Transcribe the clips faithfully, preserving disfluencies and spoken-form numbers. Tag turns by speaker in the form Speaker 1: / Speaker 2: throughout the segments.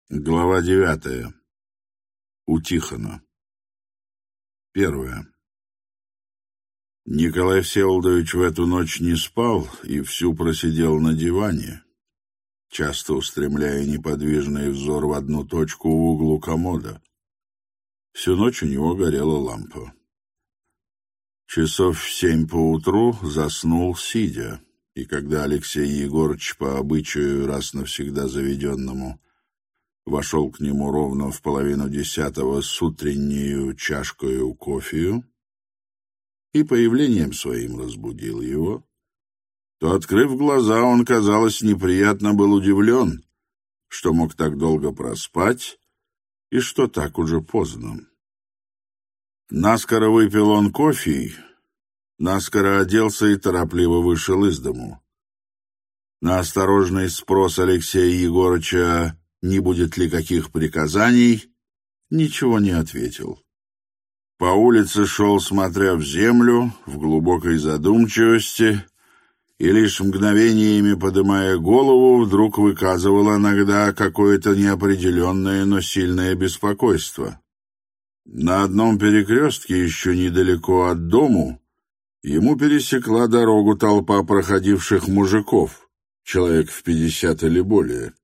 Speaker 1: Глава девятая. У Тихона. Первое. Николай Всеволодович в эту ночь не спал и всю просидел на диване, часто устремляя неподвижный взор в одну точку в углу комода. Всю ночь у него горела лампа. Часов в семь поутру заснул сидя, и когда Алексей Егорыч по обычаю раз навсегда заведенному вошел к нему ровно в половину десятого с утреннею чашкою кофею и появлением своим разбудил его, то, открыв глаза, он, казалось, неприятно был удивлен, что мог так долго проспать и что так уже поздно. Наскоро выпил он кофе, наскоро оделся и торопливо вышел из дому. На осторожный спрос Алексея Егорыча, не будет ли каких приказаний, ничего не ответил. По улице шел, смотря в землю, в глубокой задумчивости, и лишь мгновениями, подымая голову, вдруг выказывал иногда какое-то неопределенное, но сильное беспокойство. На одном перекрестке, еще недалеко от дому, ему пересекла дорогу толпа проходивших мужиков, человек в пятьдесят или более.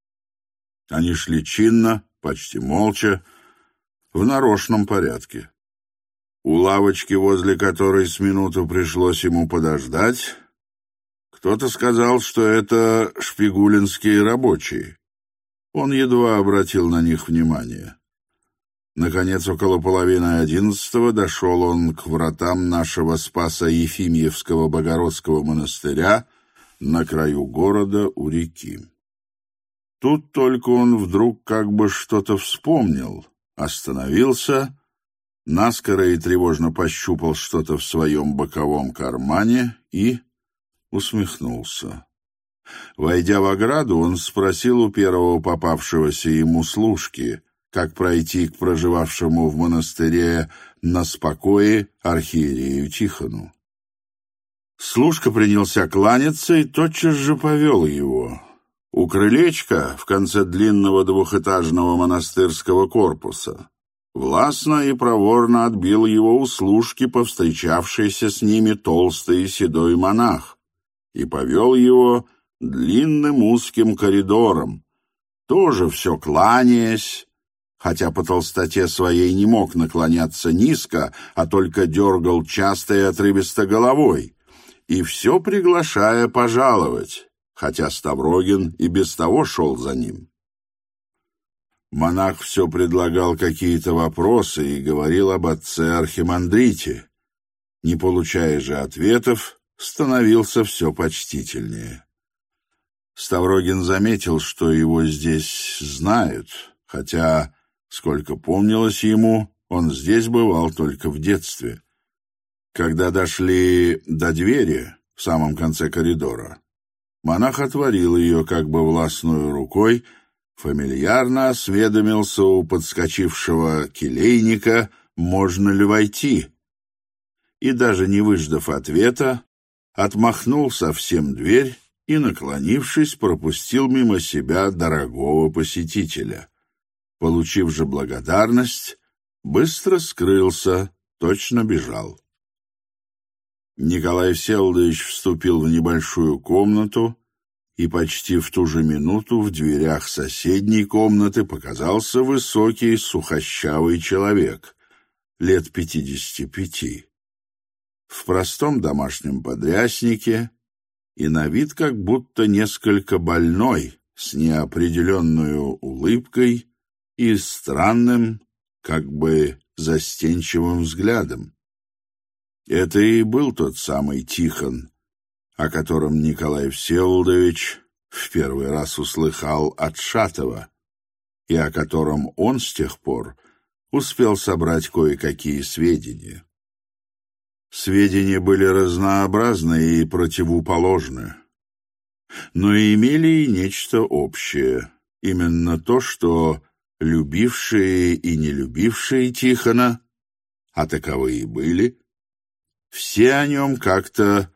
Speaker 1: Они шли чинно, почти молча, в нарочном порядке. У лавочки, возле которой с минуту пришлось ему подождать, кто-то сказал, что это шпигулинские рабочие. Он едва обратил на них внимание. Наконец, около половины одиннадцатого дошел он к вратам нашего Спасо-Ефимьевского Богородского монастыря на краю города у реки. Тут только он вдруг как бы что-то вспомнил, остановился, наскоро и тревожно пощупал что-то в своем боковом кармане и усмехнулся. Войдя в ограду, он спросил у первого попавшегося ему служки, как пройти к проживавшему в монастыре на спокое архиерею Тихону. Служка принялся кланяться и тотчас же повел его. У крылечка в конце длинного двухэтажного монастырского корпуса властно и проворно отбил его у служки повстречавшийся с ними толстый и седой монах и повел его длинным узким коридором, тоже все кланяясь, хотя по толстоте своей не мог наклоняться низко, а только дергал часто и отрывисто головой, и все приглашая пожаловать, хотя Ставрогин и без того шел за ним. Монах все предлагал какие-то вопросы и говорил об отце Архимандрите. Не получая же ответов, становился все почтительнее. Ставрогин заметил, что его здесь знают, хотя, сколько помнилось ему, он здесь бывал только в детстве. Когда дошли до двери в самом конце коридора, монах отворил ее как бы властную рукой, фамильярно осведомился у подскочившего келейника, можно ли войти, и, даже не выждав ответа, отмахнул совсем дверь и, наклонившись, пропустил мимо себя дорогого посетителя. Получив же благодарность, быстро скрылся, точно бежал. Николай Всеволодович вступил в небольшую комнату, и почти в ту же минуту в дверях соседней комнаты показался высокий сухощавый человек, лет пятидесяти пяти, в простом домашнем подряснике и на вид как будто несколько больной, с неопределенную улыбкой и странным, как бы застенчивым взглядом. Это и был тот самый Тихон, о котором Николай Всеволодович в первый раз услыхал от Шатова, и о котором он с тех пор успел собрать кое-какие сведения. Сведения были разнообразны и противоположны, но имели и нечто общее, именно то, что любившие и не любившие Тихона, а таковые были, все о нем как-то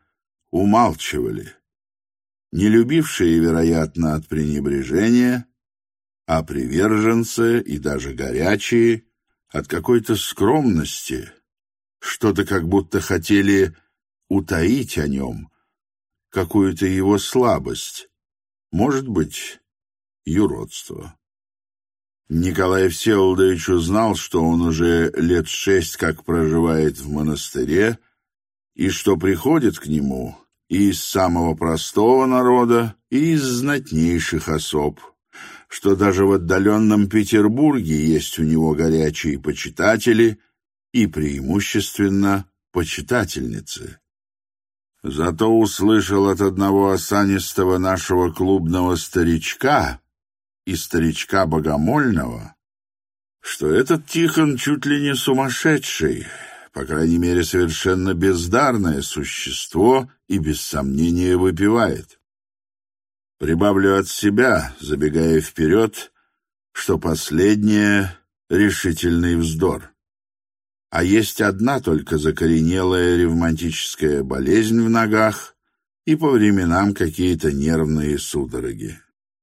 Speaker 1: умалчивали. Не любившие, вероятно, от пренебрежения, а приверженцы, и даже горячие, от какой-то скромности, что-то как будто хотели утаить о нем, какую-то его слабость, может быть, юродство. Николай Всеволодович узнал, что он уже лет шесть как проживает в монастыре, и что приходит к нему и из самого простого народа, и из знатнейших особ, что даже в отдаленном Петербурге есть у него горячие почитатели и преимущественно почитательницы. Зато услышал от одного осанистого нашего клубного старичка и старичка богомольного, что этот Тихон чуть ли не сумасшедший, по крайней мере, совершенно бездарное существо и, без сомнения, выпивает. Прибавлю от себя, забегая вперед, что последнее — решительный вздор. А есть одна только закоренелая ревматическая болезнь в ногах и по временам какие-то нервные судороги.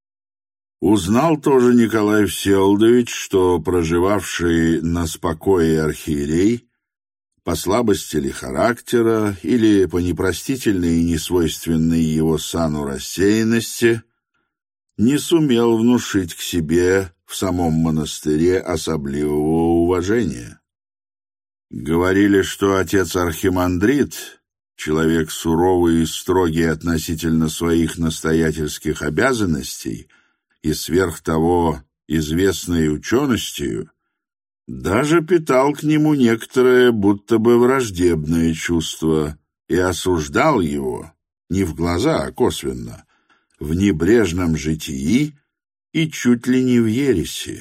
Speaker 1: Узнал тоже Николай Всеволодович, что проживавший на спокое архиерей по слабости ли характера или по непростительной и несвойственной его сану рассеянности не сумел внушить к себе в самом монастыре особливого уважения. Говорили, что отец архимандрит, человек суровый и строгий относительно своих настоятельских обязанностей и сверх того известной ученостью, даже питал к нему некоторое будто бы враждебное чувство и осуждал его, не в глаза, а косвенно, в небрежном житии и чуть ли не в ереси.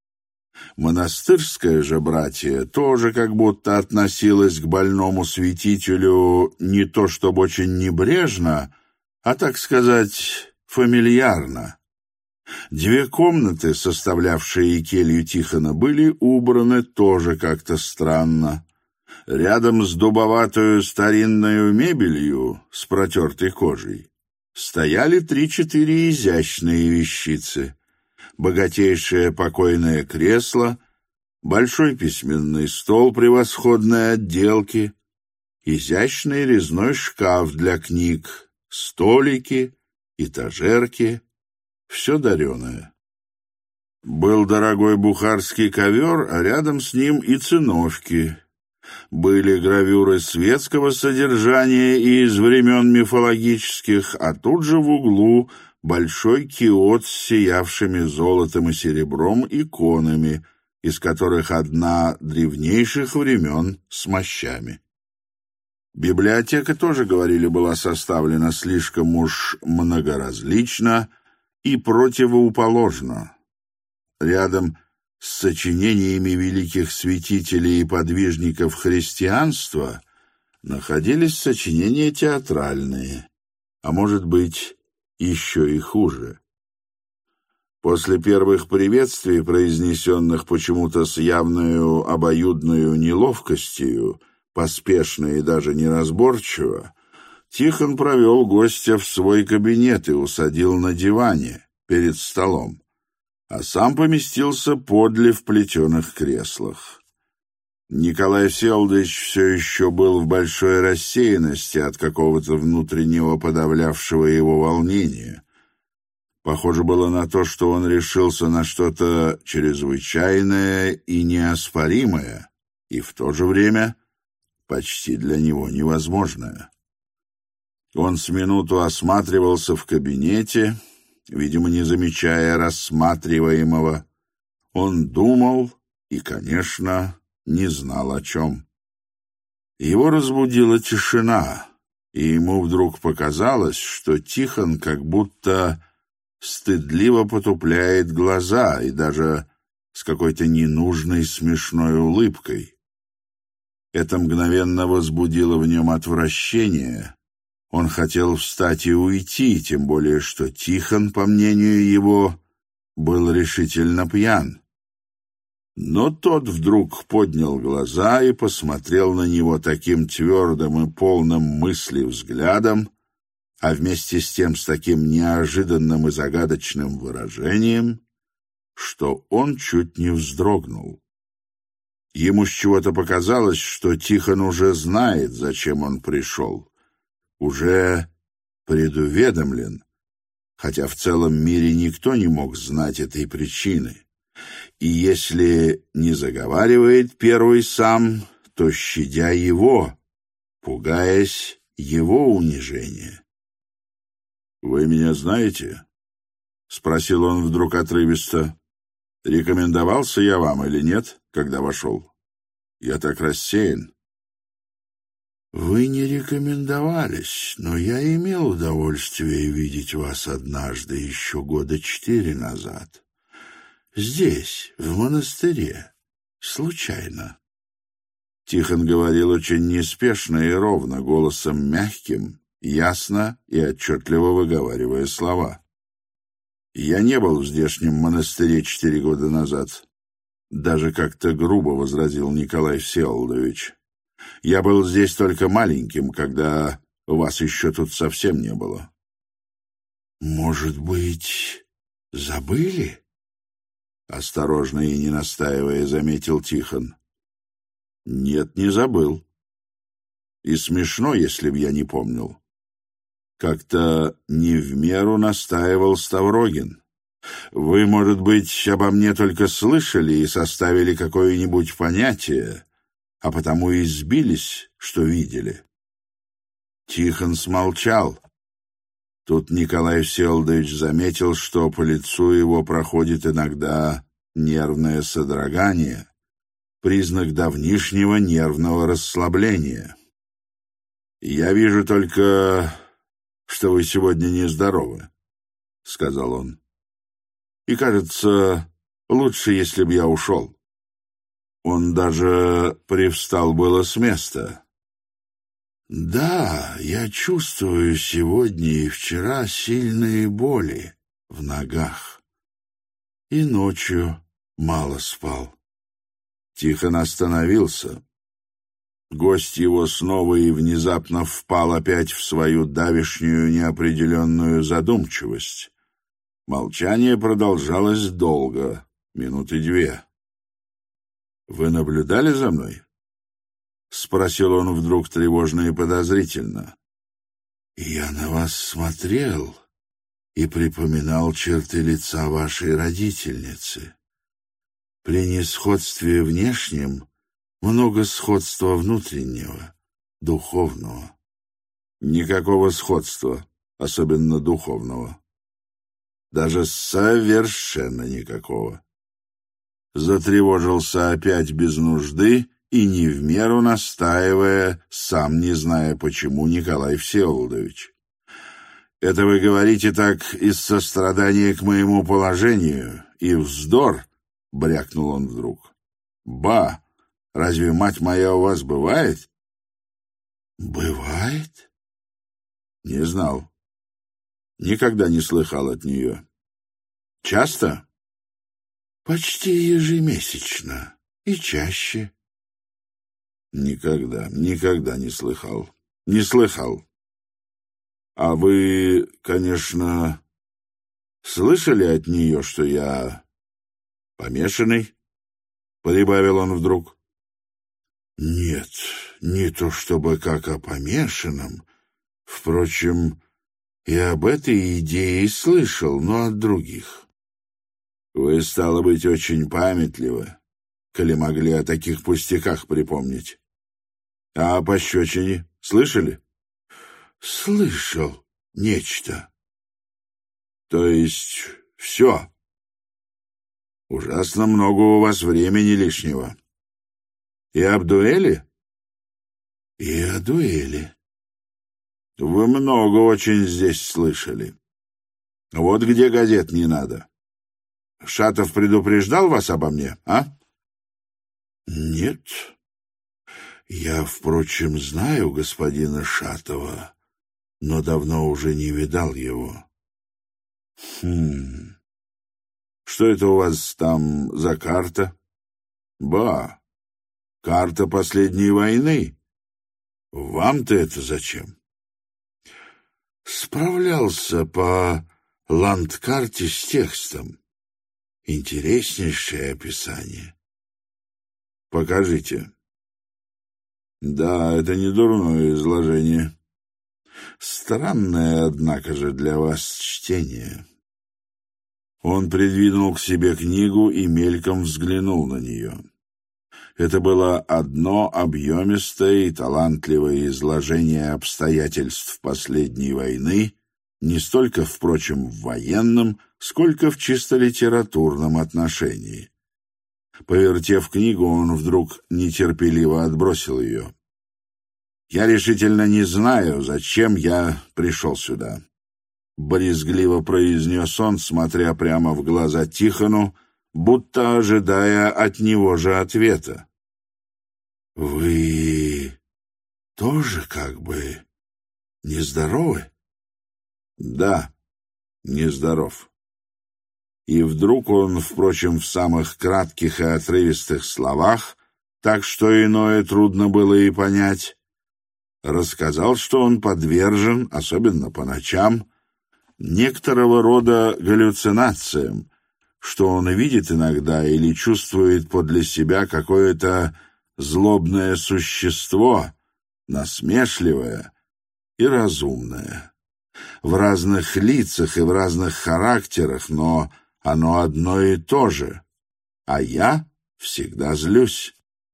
Speaker 1: Монастырское же братье тоже как будто относилось к больному святителю не то чтобы очень небрежно, а, так сказать, фамильярно. Две комнаты, составлявшие келью Тихона, были убраны тоже как-то странно. Рядом с дубоватую старинную мебелью с протертой кожей стояли три-четыре изящные вещицы: богатейшее покойное кресло, большой письменный стол превосходной отделки, изящный резной шкаф для книг, столики, этажерки, все дареное. Был дорогой бухарский ковер, а рядом с ним и циновки. Были гравюры светского содержания и из времен мифологических, а тут же в углу большой киот с сиявшими золотом и серебром иконами, из которых одна древнейших времен с мощами. Библиотека тоже, говорили, была составлена слишком уж многоразлично и противоположно. Рядом с сочинениями великих святителей и подвижников христианства находились сочинения театральные, а может быть, еще и хуже. После первых приветствий, произнесенных почему-то с явною обоюдною неловкостью, поспешно и даже неразборчиво, Тихон провел гостя в свой кабинет и усадил на диване перед столом, а сам поместился подле в плетеных креслах. Николай Всеволодович все еще был в большой рассеянности от какого-то внутреннего подавлявшего его волнения. Похоже было на то, что он решился на что-то чрезвычайное и неоспоримое, и в то же время почти для него невозможное. Он с минуту осматривался в кабинете, видимо, не замечая рассматриваемого. Он думал и, конечно, не знал о чем. Его разбудила тишина, и ему вдруг показалось, что Тихон как будто стыдливо потупляет глаза и даже с какой-то ненужной смешной улыбкой. Это мгновенно возбудило в нем отвращение. Он хотел встать и уйти, тем более что Тихон, по мнению его, был решительно пьян. Но тот вдруг поднял глаза и посмотрел на него таким твердым и полным мысли взглядом, а вместе с тем с таким неожиданным и загадочным выражением, что он чуть не вздрогнул. Ему с чего-то показалось, что Тихон уже знает, зачем он пришел, уже предуведомлен, хотя в целом мире никто не мог знать этой причины. И если не заговаривает первый сам, то щадя его, пугаясь его унижения. «Вы меня знаете?» — спросил он вдруг отрывисто. «Рекомендовался я вам или нет, когда вошел? Я так рассеян». «Вы не рекомендовались, но я имел удовольствие видеть вас однажды, еще года четыре назад. Здесь, в монастыре, случайно». Тихон говорил очень неспешно и ровно, голосом мягким, ясно и отчетливо выговаривая слова. «Я не был в здешнем монастыре четыре года назад», — даже как-то грубо возразил Николай Всеволодович. «Я был здесь только маленьким, когда вас еще тут совсем не было». «Может быть, забыли?» — осторожно и не настаивая, заметил Тихон. «Нет, не забыл. И смешно, если б я не помнил. Как-то не в меру настаивал Ставрогин. Вы, может быть, обо мне только слышали и составили какое-нибудь понятие, а потому и сбились, что видели». Тихон смолчал. Тут Николай Всеволодович заметил, что по лицу его проходит иногда нервное содрогание, признак давнишнего нервного расслабления. «Я вижу только, что вы сегодня нездоровы», — сказал он. «И, кажется, лучше, если б я ушел». Он даже привстал было с места. «Да, я чувствую сегодня и вчера сильные боли в ногах. И ночью мало спал». Тихон остановился. Гость его снова и внезапно впал опять в свою давешнюю неопределенную задумчивость. Молчание продолжалось долго, минуты две. «Вы наблюдали за мной?» — спросил он вдруг тревожно и подозрительно. «Я на вас смотрел и припоминал черты лица вашей родительницы. При несходстве внешнем много сходства внутреннего, духовного». «Никакого сходства, особенно духовного. Даже совершенно никакого». Затревожился опять без нужды и не в меру настаивая, сам не зная почему, Николай Всеволодович. «Это вы говорите так из сострадания к моему положению и вздор?» — брякнул он вдруг. «Ба! Разве мать моя у вас бывает?» «Бывает?» «Не знал. Никогда не слыхал от нее. Часто?» «Почти ежемесячно. И чаще». «Никогда, никогда не слыхал. Не слыхал. А вы, конечно, слышали от нее, что я помешанный?» — прибавил он вдруг. «Нет, не то чтобы как о помешанном. Впрочем, и об этой идее слышал, но от других». «Вы, стало быть, очень памятливы, коли могли о таких пустяках припомнить. А о пощечине слышали?» «Слышал нечто». «То есть все? Ужасно много у вас времени лишнего. И об дуэли?» «И о дуэли». «Вы много очень здесь слышали. Вот где газет не надо. Шатов предупреждал вас обо мне, а?» «Нет. Я, впрочем, знаю господина Шатова, но давно уже не видал его». «Хм... Что это у вас там за карта?» «Ба, карта последней войны. Вам-то это зачем?» «Справлялся по ландкарте с текстом. Интереснейшее описание. Покажите. Да, это не дурное изложение. Странное, однако же, для вас чтение. Он придвинул к себе книгу и мельком взглянул на нее. Это было одно объемистое и талантливое изложение обстоятельств последней войны, не столько, впрочем, в военном, сколько в чисто литературном отношении. Повертев книгу, он вдруг нетерпеливо отбросил ее. «Я решительно не знаю, зачем я пришел сюда», — брезгливо произнес он, смотря прямо в глаза Тихону, будто ожидая от него же ответа. «Вы тоже как бы нездоровы?» «Да, нездоров». И вдруг он, впрочем, в самых кратких и отрывистых словах, так что иное трудно было и понять, рассказал, что он подвержен, особенно по ночам, некоторого рода галлюцинациям, что он видит иногда или чувствует подле себя какое-то злобное существо, насмешливое и разумное, в разных лицах и в разных характерах, но оно одно и то же, а я всегда злюсь.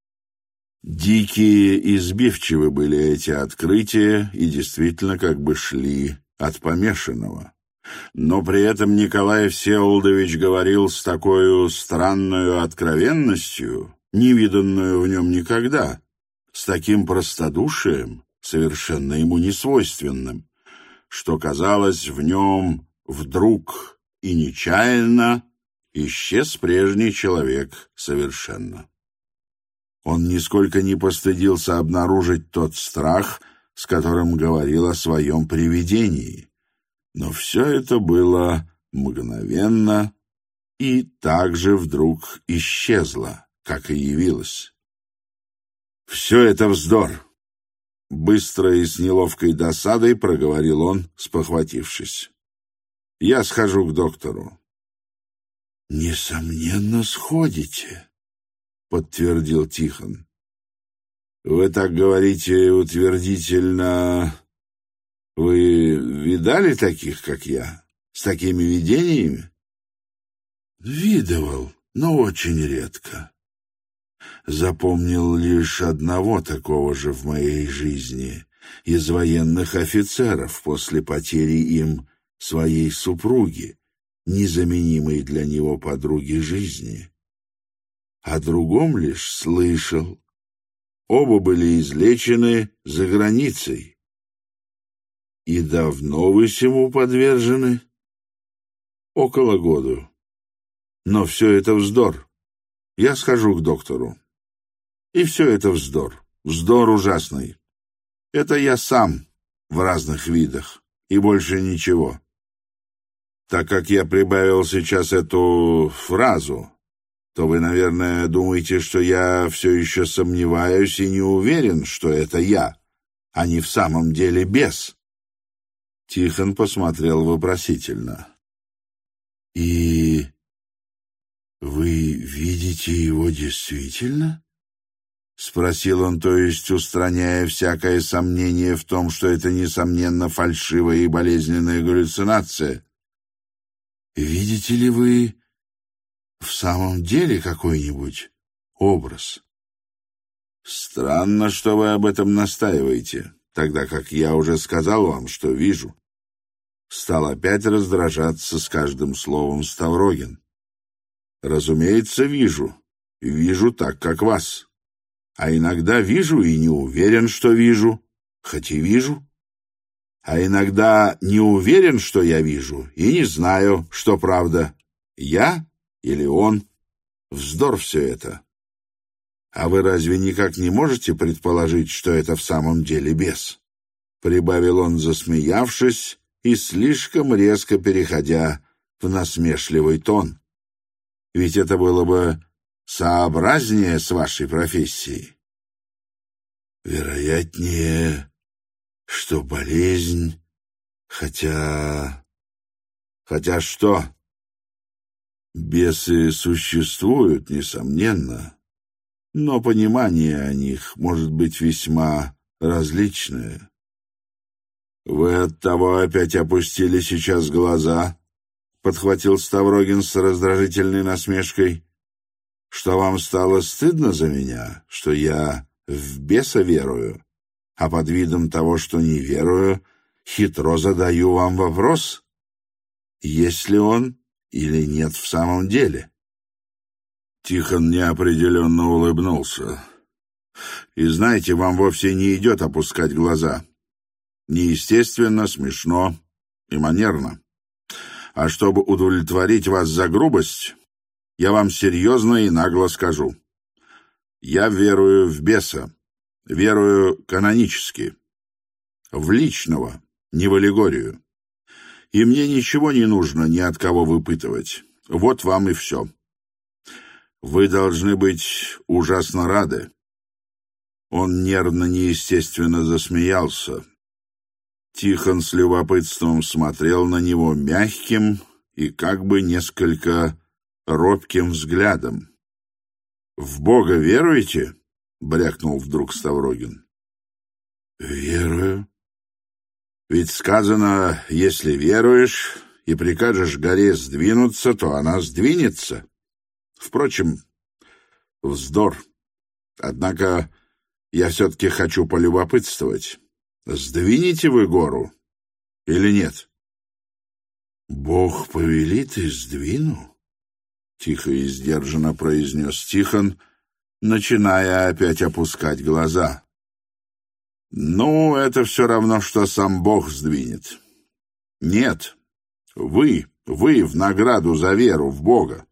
Speaker 1: Дикие и сбивчивы были эти открытия и действительно как бы шли от помешанного. Но при этом Николай Всеволодович говорил с такой странной откровенностью, невиданную в нем никогда, с таким простодушием, совершенно ему несвойственным, что, казалось, в нем вдруг и нечаянно исчез прежний человек совершенно. Он нисколько не постыдился обнаружить тот страх, с которым говорил о своем привидении. Но все это было мгновенно и также вдруг исчезло, как и явилось. «Все это вздор!» — быстро и с неловкой досадой проговорил он, спохватившись. «Я схожу к доктору». «Несомненно, сходите», — подтвердил Тихон. «Вы так говорите утвердительно. Вы видали таких, как я, с такими видениями?» «Видывал, но очень редко. Запомнил лишь одного такого же в моей жизни, из военных офицеров после потери им своей супруги, незаменимой для него подруги жизни. О другом лишь слышал. Оба были излечены за границей. И давно вы всему подвержены? Около года. Но все это вздор. Я схожу к доктору. И все это вздор. Вздор ужасный. Это я сам в разных видах. И больше ничего. Так как я прибавил сейчас эту фразу, то вы, наверное, думаете, что я все еще сомневаюсь и не уверен, что это я, а не в самом деле бес. Тихон посмотрел вопросительно. «И вы видите его действительно?» — спросил он, то есть устраняя всякое сомнение в том, что это, несомненно, фальшивая и болезненная галлюцинация. «Видите ли вы в самом деле какой-нибудь образ?» «Странно, что вы об этом настаиваете, тогда как я уже сказал вам, что вижу». Стал опять раздражаться с каждым словом Ставрогин. «Разумеется, вижу. Вижу так, как вас. А иногда вижу и не уверен, что вижу, хоть и вижу. А иногда не уверен, что я вижу, и не знаю, что правда, я или он. Вздор все это. А вы разве никак не можете предположить, что это в самом деле бес?» Прибавил он, засмеявшись и слишком резко переходя в насмешливый тон. «Ведь это было бы сообразнее с вашей профессией». «Вероятнее, что болезнь, хотя...» «Хотя что?» Бесы существуют, несомненно, но понимание о них может быть весьма различное. Вы оттого опять опустили сейчас глаза, — подхватил Ставрогин с раздражительной насмешкой, — что вам стало стыдно за меня, что я в беса верую, а под видом того, что не верую, хитро задаю вам вопрос, есть ли он или нет в самом деле. Тихон неопределенно улыбнулся. И знаете, вам вовсе не идет опускать глаза. Неестественно, смешно и манерно. А чтобы удовлетворить вас за грубость, я вам серьезно и нагло скажу. Я верую в беса, верую канонически, в личного, не в аллегорию. И мне ничего не нужно ни от кого выпытывать. Вот вам и все. Вы должны быть ужасно рады. Он нервно, неестественно засмеялся. Тихон с любопытством смотрел на него мягким и как бы несколько робким взглядом. «В Бога веруете?» — брякнул вдруг Ставрогин. «Верую. Ведь сказано, если веруешь и прикажешь горе сдвинуться, то она сдвинется. Впрочем, вздор. Однако я все-таки хочу полюбопытствовать. Сдвинете вы гору или нет?» «Бог повелит и сдвину», — тихо и сдержанно произнес Тихон, начиная опять опускать глаза. «Ну, это все равно, что сам Бог сдвинет. Нет, вы, вы в награду за веру в Бога».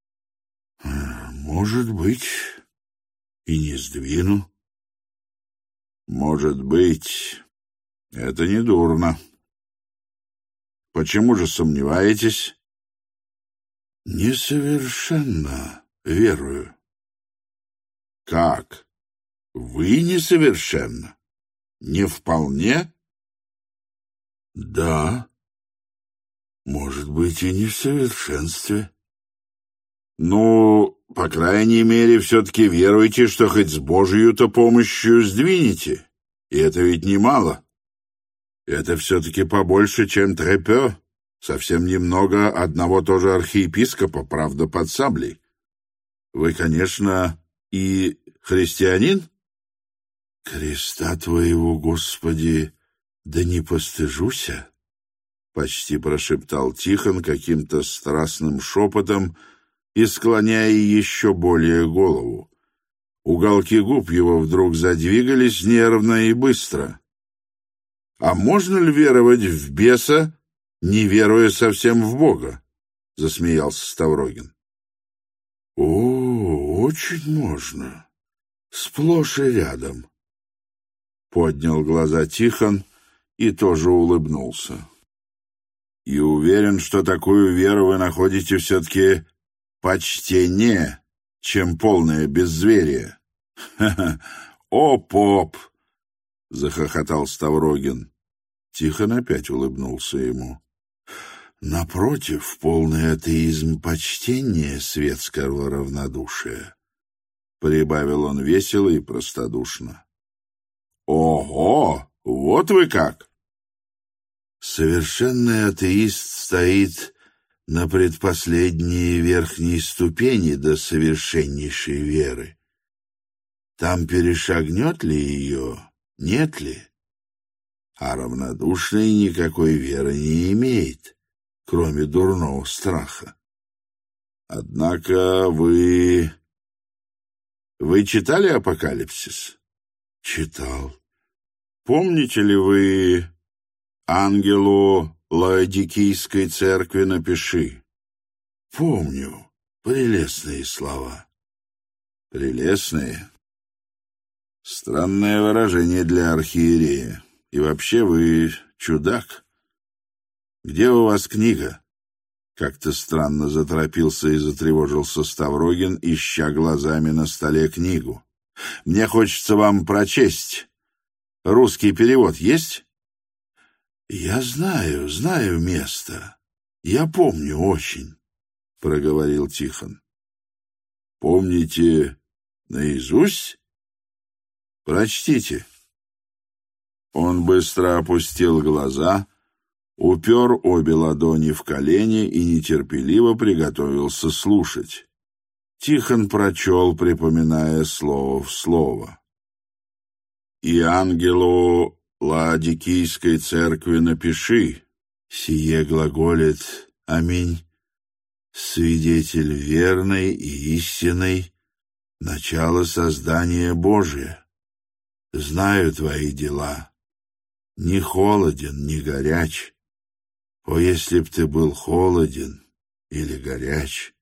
Speaker 1: «Может быть, и не сдвину». «Может быть, это не дурно. Почему же сомневаетесь?» «Несовершенно верую». «Как? Вы несовершенно? Не вполне?» «Да, может быть, и не в совершенстве». «Ну, по крайней мере, все-таки веруйте, что хоть с Божью-то помощью сдвинете. И это ведь немало. Это все-таки побольше, чем трепё. Совсем немного одного тоже архиепископа, правда, под саблей. Вы, конечно, и христианин?» «Креста твоего, Господи, да не постыжуся», — почти прошептал Тихон каким-то страстным шепотом и склоняя еще более голову. Уголки губ его вдруг задвигались нервно и быстро. «А можно ли веровать в беса, не веруя совсем в Бога?» — засмеялся Ставрогин. «О, очень можно. Сплошь и рядом». Поднял глаза Тихон и тоже улыбнулся. «И уверен, что такую веру вы находите все-таки почтеннее, чем полное беззверие». «Ха-ха! О, поп!» — захохотал Ставрогин. Тихон опять улыбнулся ему. «Напротив, полный атеизм почтение светского равнодушия», — прибавил он весело и простодушно. «Ого! Вот вы как!» «Совершенный атеист стоит на предпоследней верхней ступени до совершеннейшей веры. Там перешагнет ли ее, нет ли? А равнодушный никакой веры не имеет, кроме дурного страха. Однако вы... Вы читали «Апокалипсис»?» «Читал». «Помните ли вы ангелу Лаодикийской церкви напиши?» «Помню. Прелестные слова». «Прелестные? Странное выражение для архиерея. И вообще вы чудак. Где у вас книга?» Как-то странно заторопился и затревожился Ставрогин, ища глазами на столе книгу. «Мне хочется вам прочесть. Русский перевод есть?» «Я знаю, знаю место. Я помню очень». — проговорил Тихон. «Помните наизусть? Прочтите». Он быстро опустил глаза, упер обе ладони в колени и нетерпеливо приготовился слушать. Тихон прочел, припоминая слово в слово. «И ангелу Лаодикийской церкви напиши, сие глаголит, аминь, свидетель верный и истинный, начало создания Божия. Знаю твои дела, ни холоден, ни горяч. О, если б ты был холоден или горяч!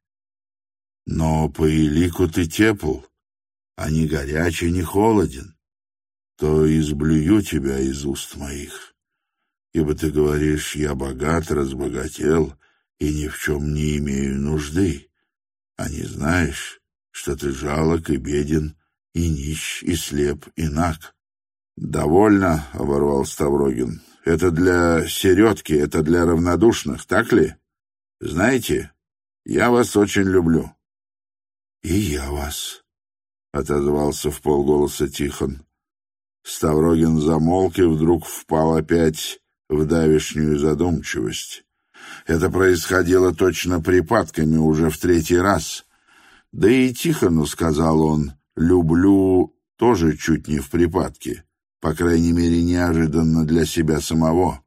Speaker 1: Но по элику ты тепл, а не горяч и не холоден, то изблюю тебя из уст моих. Ибо ты говоришь, я богат, разбогател, и ни в чем не имею нужды, а не знаешь, что ты жалок и беден, и нищ, и слеп, и наг. «Довольно», — оборвал Ставрогин. «Это для середки, это для равнодушных, так ли? Знаете, я вас очень люблю». «И я вас», — отозвался вполголоса Тихон. Ставрогин замолк и вдруг впал опять в давешнюю задумчивость. Это происходило точно припадками уже в третий раз. Да и Тихону, сказал он, «люблю» тоже чуть не в припадке, по крайней мере, неожиданно для себя самого.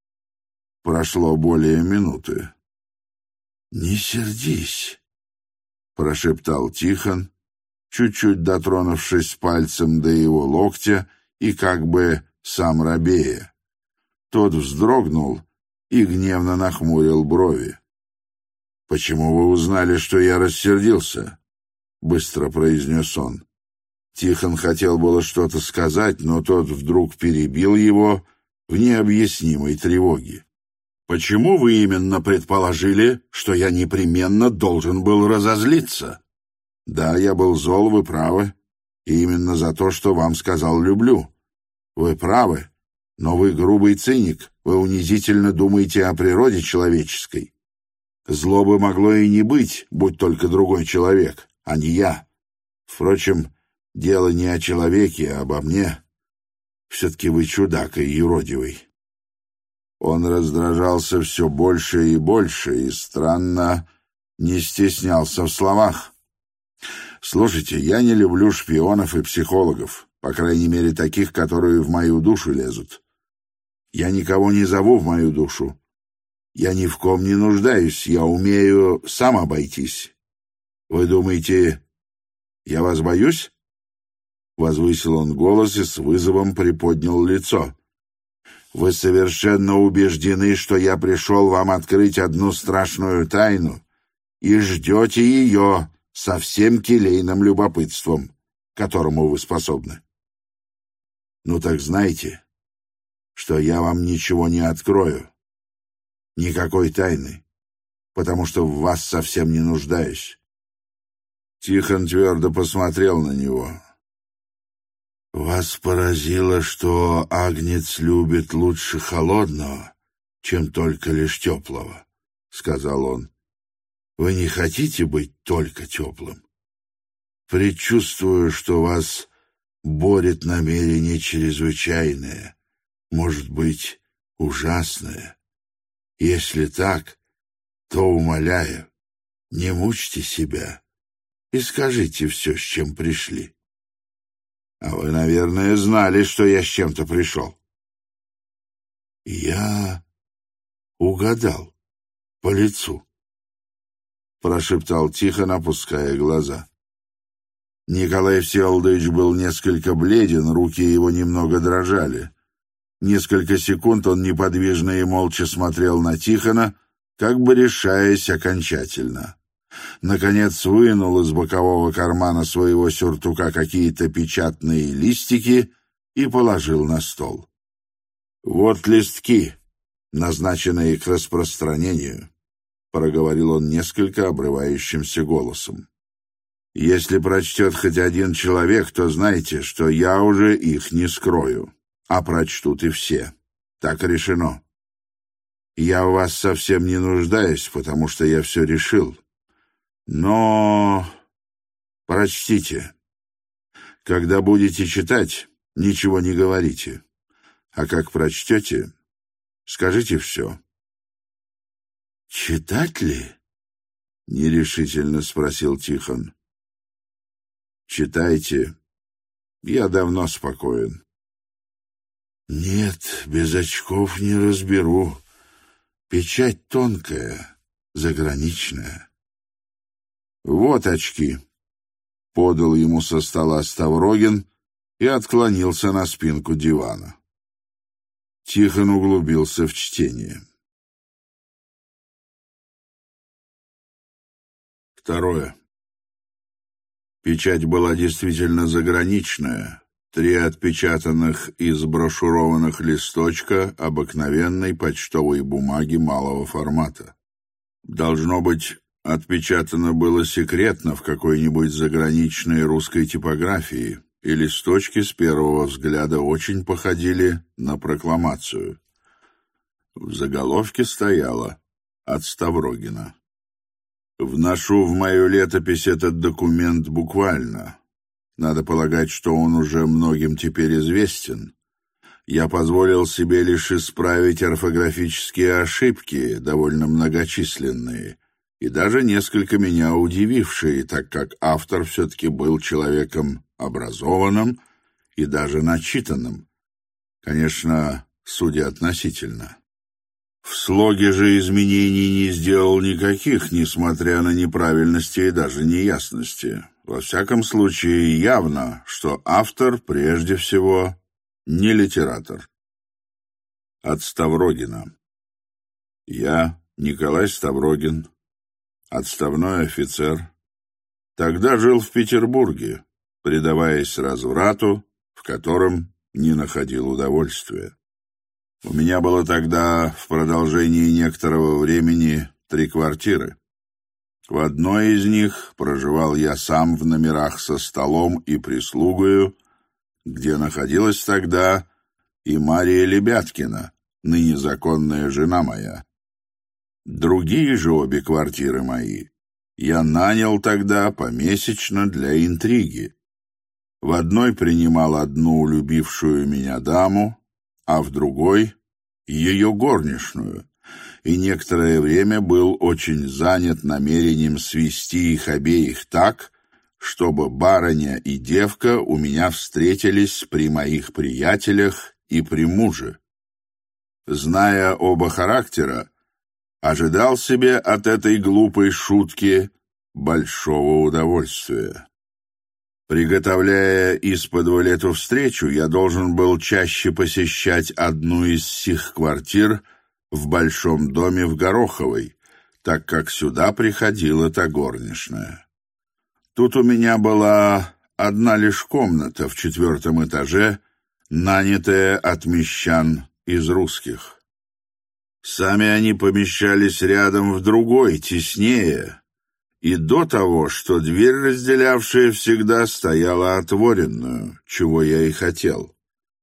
Speaker 1: Прошло более минуты. «Не сердись», — прошептал Тихон, чуть-чуть дотронувшись пальцем до его локтя и как бы сам робея. Тот вздрогнул и гневно нахмурил брови. «Почему вы узнали, что я рассердился?» — быстро произнес он. Тихон хотел было что-то сказать, но тот вдруг перебил его в необъяснимой тревоге. «Почему вы именно предположили, что я непременно должен был разозлиться?» «Да, я был зол, вы правы, и именно за то, что вам сказал «люблю». Вы правы, но вы грубый циник, вы унизительно думаете о природе человеческой. Злобы могло и не быть, будь только другой человек, а не я. Впрочем, дело не о человеке, а обо мне. Все-таки вы чудак и юродивый». Он раздражался все больше и больше и, странно, не стеснялся в словах. «Слушайте, я не люблю шпионов и психологов, по крайней мере, таких, которые в мою душу лезут. Я никого не зову в мою душу. Я ни в ком не нуждаюсь, я умею сам обойтись. Вы думаете, я вас боюсь?» Возвысил он голос и с вызовом приподнял лицо. «Вы совершенно убеждены, что я пришел вам открыть одну страшную тайну, и ждете ее со всем келейным любопытством, к которому вы способны. Ну так знайте, что я вам ничего не открою, никакой тайны, потому что в вас совсем не нуждаюсь». Тихон твердо посмотрел на него. «Вас поразило, что агнец любит лучше холодного, чем только лишь теплого», — сказал он. «Вы не хотите быть только теплым? Предчувствую, что вас борет намерение чрезвычайное, может быть, ужасное. Если так, то, умоляю, не мучьте себя и скажите все, с чем пришли». «А вы, наверное, знали, что я с чем-то пришел». «Я угадал по лицу», — прошептал Тихон, опуская глаза. Николай Всеволодович был несколько бледен, руки его немного дрожали. Несколько секунд он неподвижно и молча смотрел на Тихона, как бы решаясь окончательно. Наконец вынул из бокового кармана своего сюртука какие-то печатные листики и положил на стол. «Вот листки, назначенные к распространению», — проговорил он несколько обрывающимся голосом. «Если прочтет хоть один человек, то знайте, что я уже их не скрою, а прочтут и все. Так решено. Я в вас совсем не нуждаюсь, потому что я все решил. Но прочтите. Когда будете читать, ничего не говорите. А как прочтете, скажите все. «Читать ли?» — нерешительно спросил Тихон. «Читайте. Я давно спокоен». «Нет, без очков не разберу. Печать тонкая, заграничная». «Вот очки», — подал ему со стола Ставрогин и отклонился на спинку дивана. Тихон углубился в чтение. Второе. Печать была действительно заграничная. Три отпечатанных и сброшурованных листочка обыкновенной почтовой бумаги малого формата. Должно быть, отпечатано было секретно в какой-нибудь заграничной русской типографии, и листочки с первого взгляда очень походили на прокламацию. В заголовке стояло «От Ставрогина». Вношу в мою летопись этот документ буквально. Надо полагать, что он уже многим теперь известен. Я позволил себе лишь исправить орфографические ошибки, довольно многочисленные, и даже несколько меня удивившие, так как автор все-таки был человеком образованным и даже начитанным. Конечно, судя относительно. В слоге же изменений не сделал никаких, несмотря на неправильности и даже неясности. Во всяком случае, явно, что автор, прежде всего, не литератор. От Ставрогина. Я, Николай Ставрогин, отставной офицер, тогда жил в Петербурге, предаваясь разврату, в котором не находил удовольствия. У меня было тогда в продолжении некоторого времени три квартиры. В одной из них проживал я сам в номерах со столом и прислугою, где находилась тогда и Мария Лебяткина, ныне законная жена моя. Другие же обе квартиры мои я нанял тогда помесячно для интриги. В одной принимал одну любившую меня даму, а в другой — ее горничную, и некоторое время был очень занят намерением свести их обеих так, чтобы барыня и девка у меня встретились при моих приятелях и при муже. Зная оба характера, ожидал себе от этой глупой шутки большого удовольствия. Приготовляя исподволь эту встречу, я должен был чаще посещать одну из сих квартир в большом доме в Гороховой, так как сюда приходила та горничная. Тут у меня была одна лишь комната в четвертом этаже, нанятая от мещан из русских. Сами они помещались рядом в другой, теснее, и до того, что дверь, разделявшая, всегда стояла отворенную, чего я и хотел.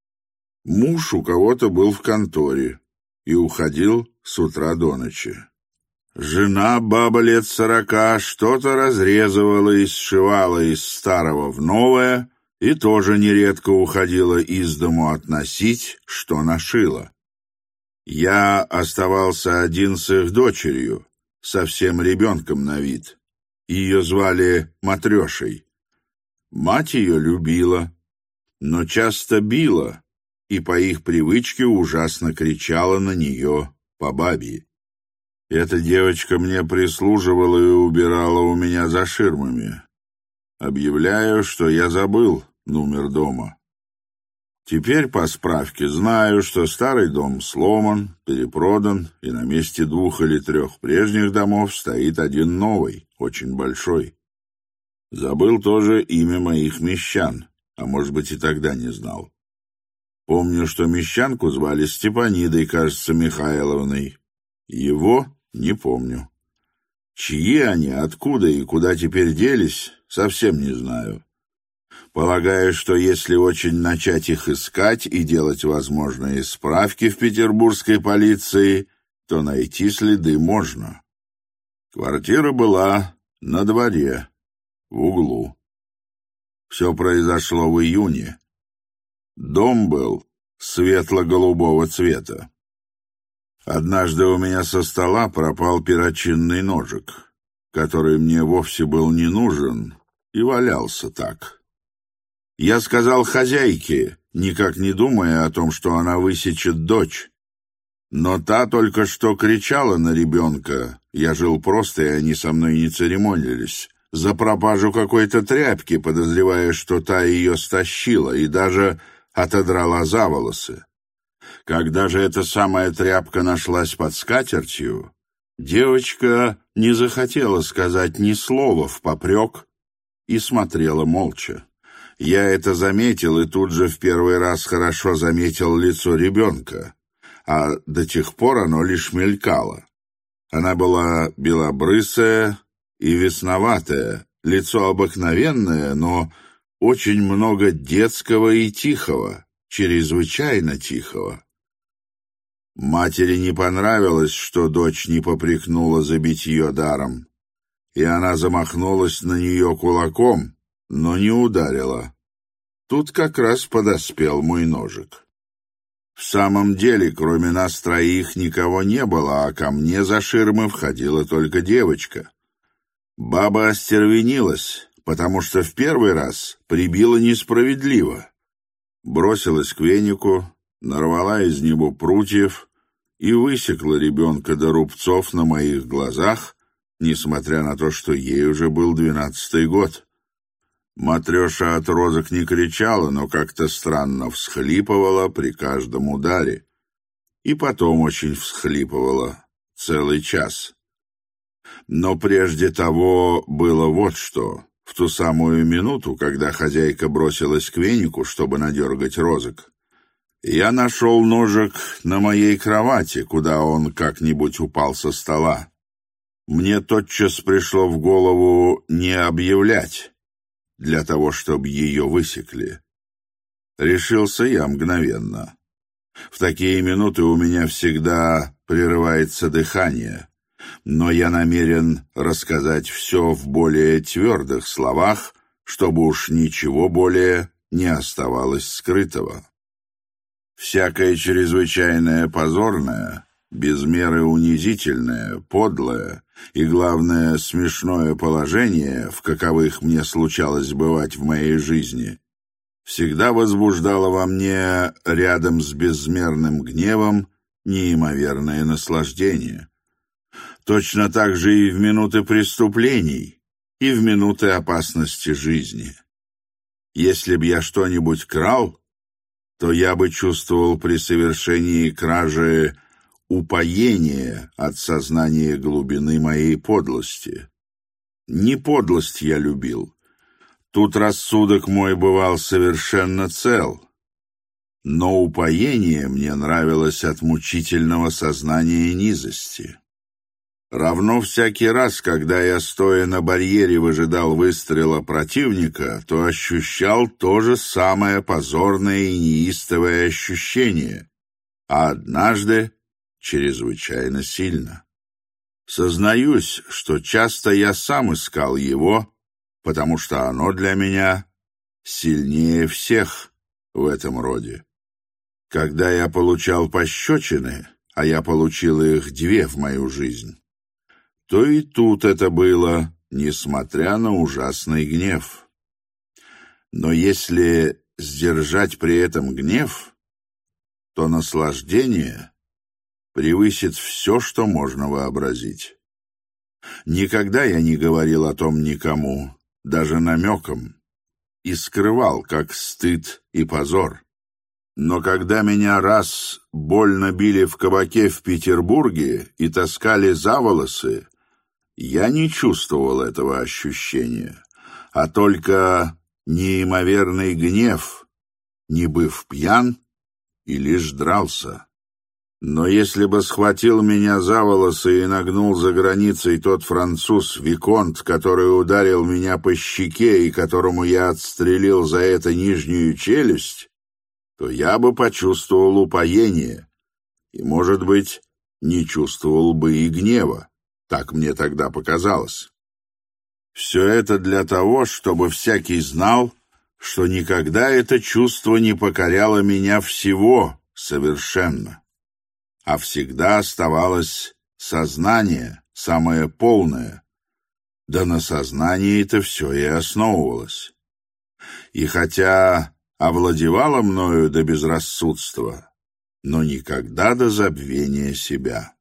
Speaker 1: Муж у кого-то был в конторе и уходил с утра до ночи. Жена, баба лет сорока, что-то разрезывала и сшивала из старого в новое и тоже нередко уходила из дому относить, что нашила. Я оставался один с их дочерью, совсем ребенком на вид. Ее звали Матрешей. Мать ее любила, но часто била, и по их привычке ужасно кричала на нее по бабье. Эта девочка мне прислуживала и убирала у меня за ширмами. Объявляю, что я забыл номер дома. Теперь по справке знаю, что старый дом сломан, перепродан, и на месте двух или трех прежних домов стоит один новый, очень большой. Забыл тоже имя моих мещан, а может быть и тогда не знал. Помню, что мещанку звали Степанидой, кажется, Михайловной. Его не помню. Чьи они, откуда и куда теперь делись, совсем не знаю. Полагаю, что если очень начать их искать и делать возможные справки в петербургской полиции, то найти следы можно. Квартира была На дворе, в углу. Все произошло в июне. Дом был светло-голубого цвета. Однажды у меня со стола пропал перочинный ножик, который мне вовсе был не нужен и валялся так. Я сказал хозяйке, никак не думая о том, что она высечет дочь. Но та только что кричала на ребенка, я жил просто, и они со мной не церемонились, за пропажу какой-то тряпки, подозревая, что та ее стащила, и даже отодрала за волосы. Когда же эта самая тряпка нашлась под скатертью, девочка не захотела сказать ни слова впопрек и смотрела молча. Я это заметил, и тут же в первый раз хорошо заметил лицо ребенка, а до тех пор оно лишь мелькало. Она была белобрысая и весноватая, лицо обыкновенное, но очень много детского и тихого, чрезвычайно тихого. Матери не понравилось, что дочь не попрекнула за битье даром, и она замахнулась на нее кулаком, но не ударила. Тут как раз подоспел мой ножик. В самом деле, кроме нас троих, никого не было, а ко мне за ширмы входила только девочка. Баба остервенилась, потому что в первый раз прибила несправедливо. Бросилась к венику, нарвала из него прутьев и высекла ребенка до рубцов на моих глазах, несмотря на то, что ей уже был двенадцатый год. Матреша от розок не кричала, но как-то странно всхлипывала при каждом ударе. И потом очень всхлипывала целый час. Но прежде того было вот что. В ту самую минуту, когда хозяйка бросилась к венику, чтобы надергать розок, я нашел ножик на моей кровати, куда он как-нибудь упал со стола. Мне тотчас пришло в голову не объявлять, для того, чтобы ее высекли. Решился я мгновенно. В такие минуты у меня всегда прерывается дыхание, но я намерен рассказать все в более твердых словах, чтобы уж ничего более не оставалось скрытого. Всякое чрезвычайное позорное, без меры унизительное, подлое и, главное, смешное положение, в каковых мне случалось бывать в моей жизни, всегда возбуждало во мне рядом с безмерным гневом неимоверное наслаждение. Точно так же и в минуты преступлений, и в минуты опасности жизни. Если б я что-нибудь крал, то я бы чувствовал при совершении кражи упоение от сознания глубины моей подлости. Не подлость я любил. Тут рассудок мой бывал совершенно цел. Но упоение мне нравилось от мучительного сознания низости. Равно всякий раз, когда я, стоя на барьере, выжидал выстрела противника, то ощущал то же самое позорное и неистовое ощущение, а однажды чрезвычайно сильно. Сознаюсь, что часто я сам искал его, потому что оно для меня сильнее всех в этом роде. Когда я получал пощечины, а я получил их две в мою жизнь, то и тут это было, несмотря на ужасный гнев. Но если сдержать при этом гнев, то наслаждение превысит все, что можно вообразить. Никогда я не говорил о том никому, даже намеком, и скрывал, как стыд и позор. Но когда меня раз больно били в кабаке в Петербурге и таскали за волосы, я не чувствовал этого ощущения, а только неимоверный гнев, не быв пьян и лишь дрался. Но если бы схватил меня за волосы и нагнул за границей тот француз Виконт, который ударил меня по щеке и которому я отстрелил за это нижнюю челюсть, то я бы почувствовал упоение и, может быть, не чувствовал бы и гнева. Так мне тогда показалось. Все это для того, чтобы всякий знал, что никогда это чувство не покоряло меня всего совершенно, а всегда оставалось сознание, самое полное, да на сознании это все и основывалось. И хотя овладевало мною до безрассудства, но никогда до забвения себя.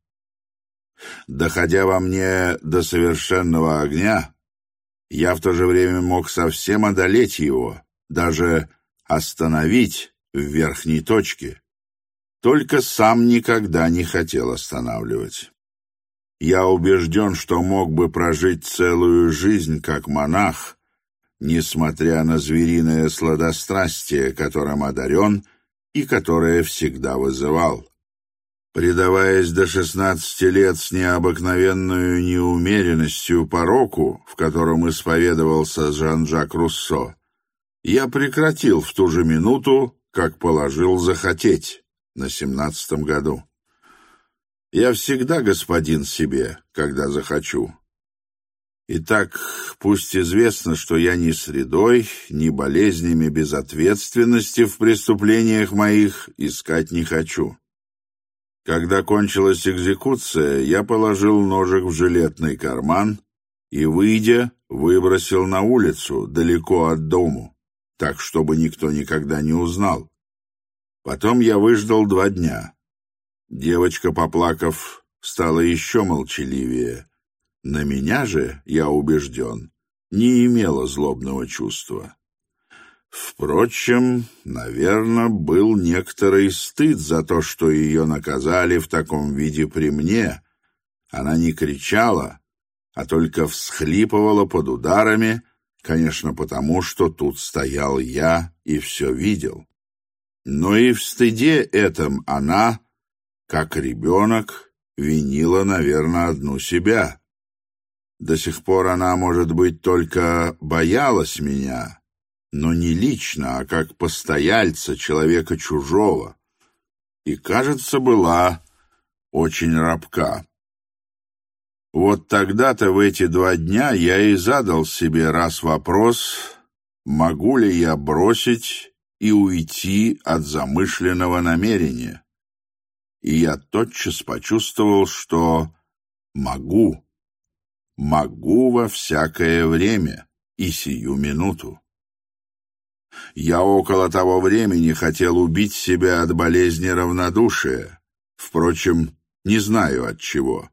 Speaker 1: Доходя во мне до совершенного огня, я в то же время мог совсем одолеть его, даже остановить в верхней точке, только сам никогда не хотел останавливать. Я убежден, что мог бы прожить целую жизнь как монах, несмотря на звериное сладострастие, которым одарен и которое всегда вызывал. Предаваясь до шестнадцати лет с необыкновенную неумеренностью пороку, в котором исповедовался Жан-Жак Руссо, я прекратил в ту же минуту, как положил захотеть, на семнадцатом году. Я всегда господин себе, когда захочу. Итак, пусть известно, что я ни средой, ни болезнями безответственности в преступлениях моих искать не хочу. Когда кончилась экзекуция, я положил ножик в жилетный карман и, выйдя, выбросил на улицу, далеко от дому, так, чтобы никто никогда не узнал. Потом я выждал два дня. Девочка, поплакав, стала еще молчаливее. На меня же, я убежден, не имела злобного чувства. Впрочем, наверное, был некоторый стыд за то, что ее наказали в таком виде при мне. Она не кричала, а только всхлипывала под ударами, конечно, потому, что тут стоял я и все видел. Но и в стыде этом она, как ребенок, винила, наверное, одну себя. До сих пор она, может быть, только боялась меня, но не лично, а как постояльца, человека чужого, и, кажется, была очень робка. Вот тогда-то в эти два дня я и задал себе раз вопрос, могу ли я бросить и уйти от замышленного намерения. И я тотчас почувствовал, что могу, могу во всякое время и сию минуту. Я около того времени хотел убить себя от болезни равнодушия, впрочем, не знаю от чего.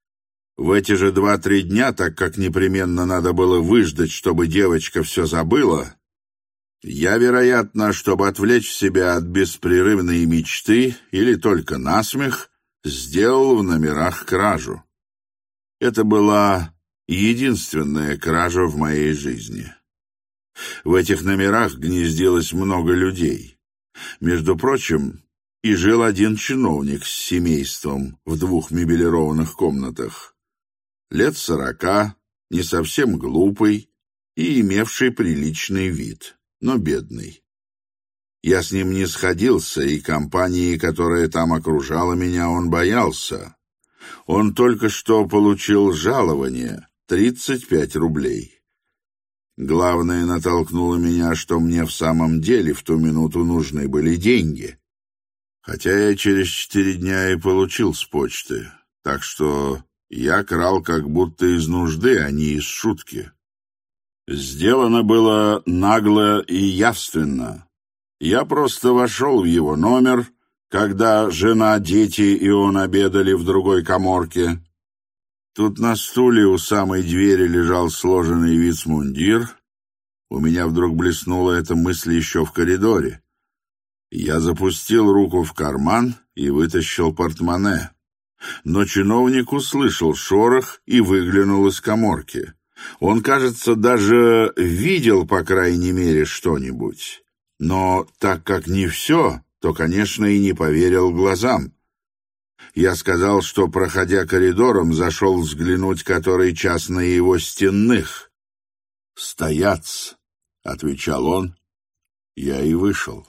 Speaker 1: В эти же два-три дня, так как непременно надо было выждать, чтобы девочка все забыла, я, вероятно, чтобы отвлечь себя от беспрерывной мечты или только насмех, сделал в номерах кражу. Это была единственная кража в моей жизни. В этих номерах гнездилось много людей. Между прочим, и жил один чиновник с семейством в двух мебелированных комнатах. Лет сорока, не совсем глупый и имевший приличный вид, но бедный. Я с ним не сходился, и компании, которая там окружала меня, он боялся. Он только что получил жалование — тридцать пять рублей. Главное натолкнуло меня, что мне в самом деле в ту минуту нужны были деньги. Хотя я через четыре дня и получил с почты, так что я крал как будто из нужды, а не из шутки. Сделано было нагло и явственно. Я просто вошел в его номер, когда жена, дети и он обедали в другой каморке. Тут на стуле у самой двери лежал сложенный вицмундир. У меня вдруг блеснула эта мысль еще в коридоре. Я запустил руку в карман и вытащил портмоне. Но чиновник услышал шорох и выглянул из каморки. Он, кажется, даже видел, по крайней мере, что-нибудь. Но так как не все, то, конечно, и не поверил глазам. Я сказал, что, проходя коридором, зашел взглянуть, который час на его стенных. «Стоят», — отвечал он. Я и вышел.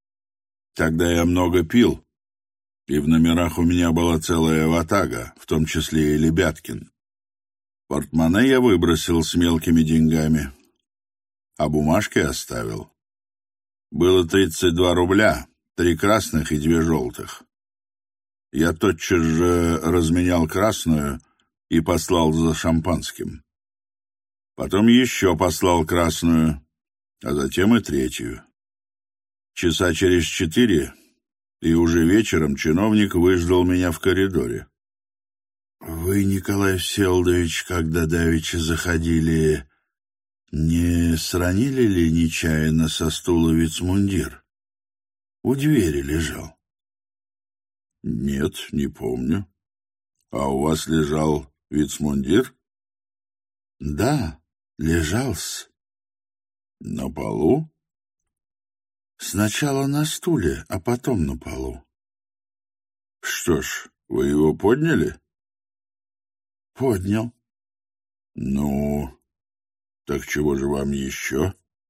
Speaker 1: Тогда я много пил, и в номерах у меня была целая ватага, в том числе и Лебяткин. Портмоне я выбросил с мелкими деньгами, а бумажки оставил. Было тридцать два рубля, три красных и две желтых. Я тотчас же разменял красную и послал за шампанским. Потом еще послал красную, а затем и третью. Часа через четыре, и уже вечером чиновник выждал меня в коридоре. «Вы, Николай Всеволодович, когда давеча заходили, не сронили ли нечаянно со стула вицмундир? У двери лежал». «Нет, не помню. А у вас лежал вицмундир?» «Да, лежал-с». «На полу?» «Сначала на стуле, а потом на полу». «Что ж, вы его подняли?» «Поднял». «Ну, так чего же вам еще?»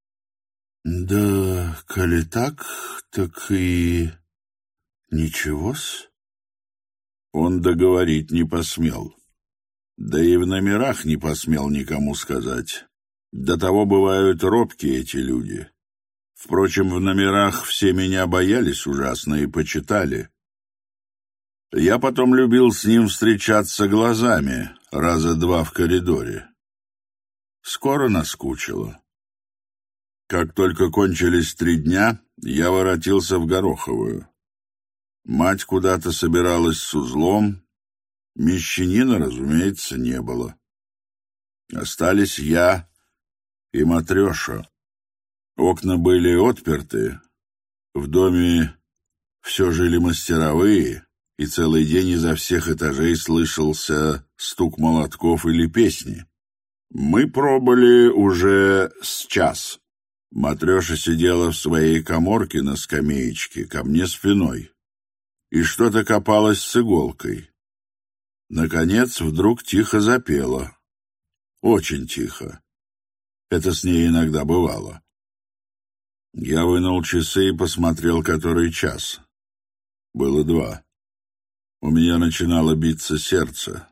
Speaker 1: «Да, коли так, так и ничего-с». Он договорить не посмел. Да и в номерах не посмел никому сказать. До того бывают робкие эти люди. Впрочем, в номерах все меня боялись ужасно и почитали. Я потом любил с ним встречаться глазами, раза два в коридоре. Скоро наскучило. Как только кончились три дня, я воротился в Гороховую. Мать куда-то собиралась с узлом. Мещанина, разумеется, не было. Остались я и Матреша. Окна были отперты. В доме все жили мастеровые, и целый день изо всех этажей слышался стук молотков или песни. Мы пробыли уже с час. Матреша сидела в своей каморке на скамеечке, ко мне спиной, и что-то копалось с иголкой. Наконец, вдруг тихо запела. Очень тихо. Это с ней иногда бывало. Я вынул часы и посмотрел, который час. Было два. У меня начинало биться сердце.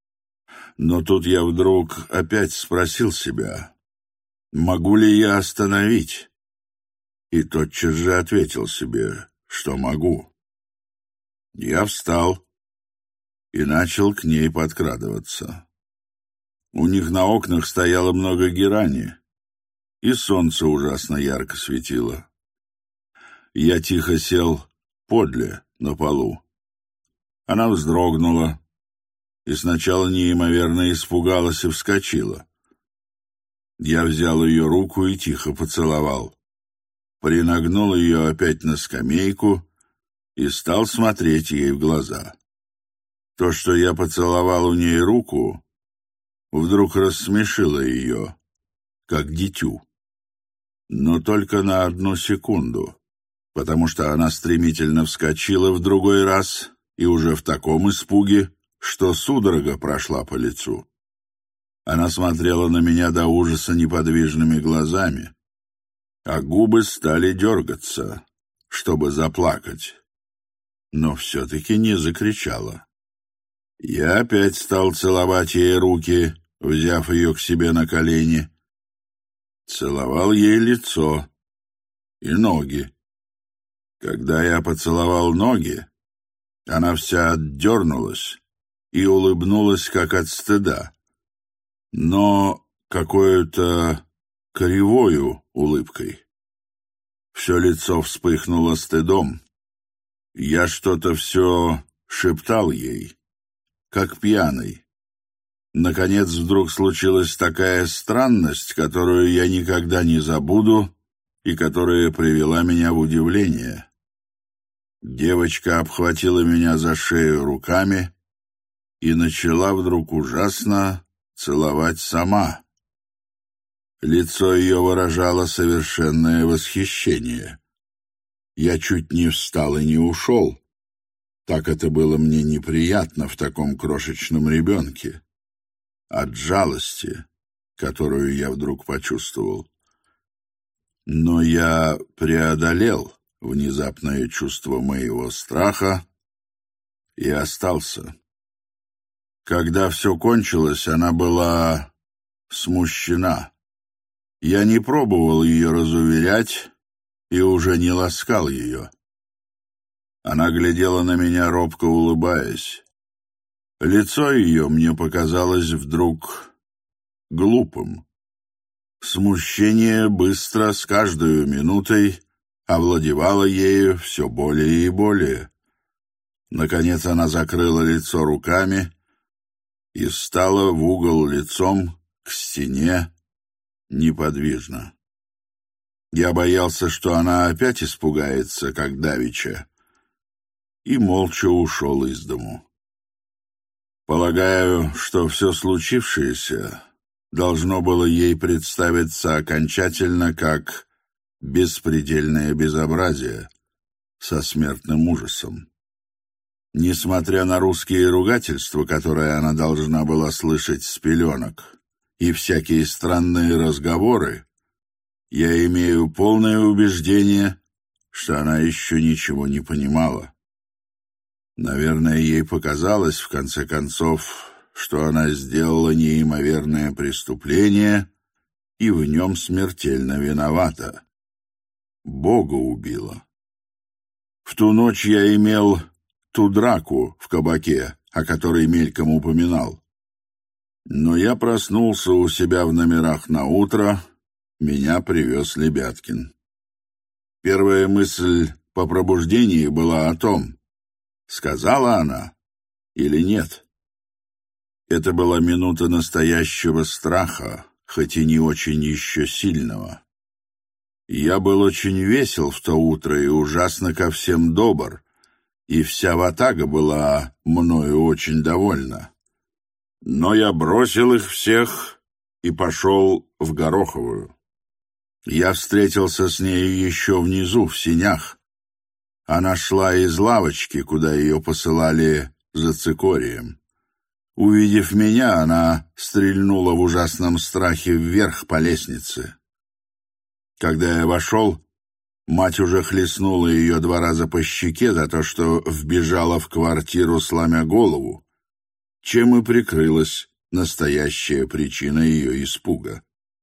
Speaker 1: Но тут я вдруг опять спросил себя, могу ли я остановить? И тотчас же ответил себе, что могу. Я встал и начал к ней подкрадываться. У них на окнах стояло много герани, и солнце ужасно ярко светило. Я тихо сел подле, на полу. Она вздрогнула и сначала неимоверно испугалась и вскочила. Я взял ее руку и тихо поцеловал. Принагнул ее опять на скамейку и стал смотреть ей в глаза. То, что я поцеловал у ней руку, вдруг рассмешило ее, как дитю. Но только на одну секунду, потому что она стремительно вскочила в другой раз и уже в таком испуге, что судорога прошла по лицу. Она смотрела на меня до ужаса неподвижными глазами, а губы стали дергаться, чтобы заплакать, но все-таки не закричала. Я опять стал целовать ей руки, взяв ее к себе на колени. Целовал ей лицо и ноги. Когда я поцеловал ноги, она вся отдернулась и улыбнулась, как от стыда, но какой-то кривою улыбкой. Все лицо вспыхнуло стыдом. Я что-то все шептал ей, как пьяный. Наконец вдруг случилась такая странность, которую я никогда не забуду и которая привела меня в удивление. Девочка обхватила меня за шею руками и начала вдруг ужасно целовать сама. Лицо ее выражало совершенное восхищение. Я чуть не встал и не ушел. Так это было мне неприятно в таком крошечном ребенке. От жалости, которую я вдруг почувствовал. Но я преодолел внезапное чувство моего страха и остался. Когда все кончилось, она была смущена. Я не пробовал ее разуверять и уже не ласкал ее. Она глядела на меня, робко улыбаясь. Лицо ее мне показалось вдруг глупым. Смущение быстро, с каждой минутой, овладевало ею все более и более. Наконец она закрыла лицо руками и стала в угол лицом к стене неподвижно. Я боялся, что она опять испугается, как давеча, и молча ушел из дому. Полагаю, что все случившееся должно было ей представиться окончательно как беспредельное безобразие со смертным ужасом. Несмотря на русские ругательства, которые она должна была слышать с пеленок, и всякие странные разговоры, я имею полное убеждение, что она еще ничего не понимала. Наверное, ей показалось, в конце концов, что она сделала неимоверное преступление и в нем смертельно виновата. Бога убила. В ту ночь я имел ту драку в кабаке, о которой мельком упоминал. Но я проснулся у себя в номерах на утро, меня привез Лебяткин. Первая мысль по пробуждении была о том, сказала она или нет. Это была минута настоящего страха, хоть и не очень еще сильного. Я был очень весел в то утро и ужасно ко всем добр, и вся ватага была мною очень довольна. Но я бросил их всех и пошел в Гороховую. Я встретился с ней еще внизу, в сенях. Она шла из лавочки, куда ее посылали за цикорием. Увидев меня, она стрельнула в ужасном страхе вверх по лестнице. Когда я вошел, мать уже хлестнула ее два раза по щеке за то, что вбежала в квартиру, сломя голову, чем и прикрылась настоящая причина ее испуга.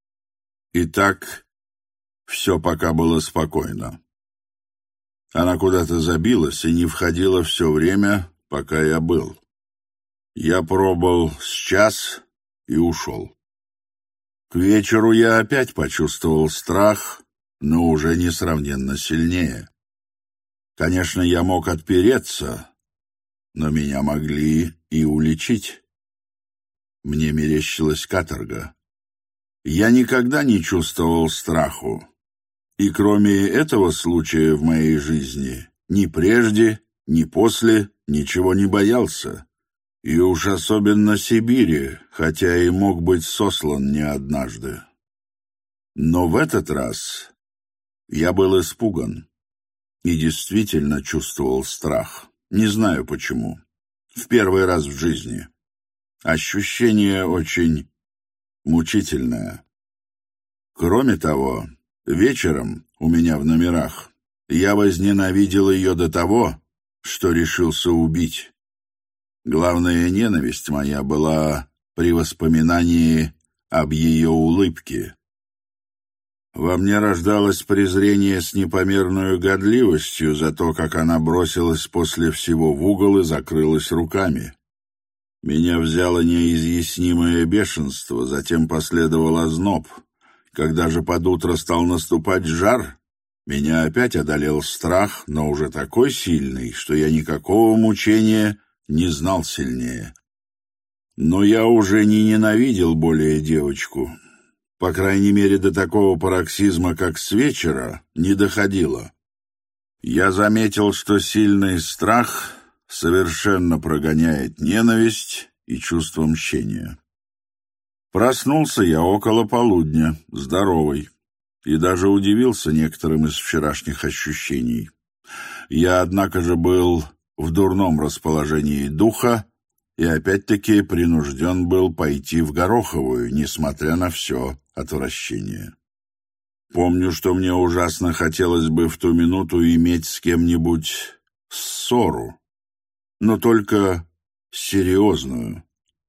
Speaker 1: Итак, все пока было спокойно. Она куда-то забилась и не входила все время, пока я был. Я пробыл с час и ушел. К вечеру я опять почувствовал страх, но уже несравненно сильнее. Конечно, я мог отпереться, но меня могли и уличить. Мне мерещилась каторга. Я никогда не чувствовал страху, и кроме этого случая в моей жизни ни прежде, ни после ничего не боялся. И уж особенно Сибири, хотя и мог быть сослан не однажды. Но в этот раз я был испуган и действительно чувствовал страх. Не знаю почему. В первый раз в жизни. Ощущение очень мучительное. Кроме того, вечером у меня в номерах я возненавидел ее до того, что решился убить. Главная ненависть моя была при воспоминании об ее улыбке. Во мне рождалось презрение с непомерной годливостью за то, как она бросилась после всего в угол и закрылась руками. Меня взяло неизъяснимое бешенство, затем последовал озноб. Когда же под утро стал наступать жар, меня опять одолел страх, но уже такой сильный, что я никакого мучения не знал сильнее. Но я уже не ненавидел более девочку. По крайней мере, до такого пароксизма, как с вечера, не доходило. Я заметил, что сильный страх совершенно прогоняет ненависть и чувство мщения. Проснулся я около полудня, здоровый, и даже удивился некоторым из вчерашних ощущений. Я, однако же, был в дурном расположении духа и опять-таки принужден был пойти в Гороховую, несмотря на все отвращение. Помню, что мне ужасно хотелось бы в ту минуту иметь с кем-нибудь ссору, но только серьезную,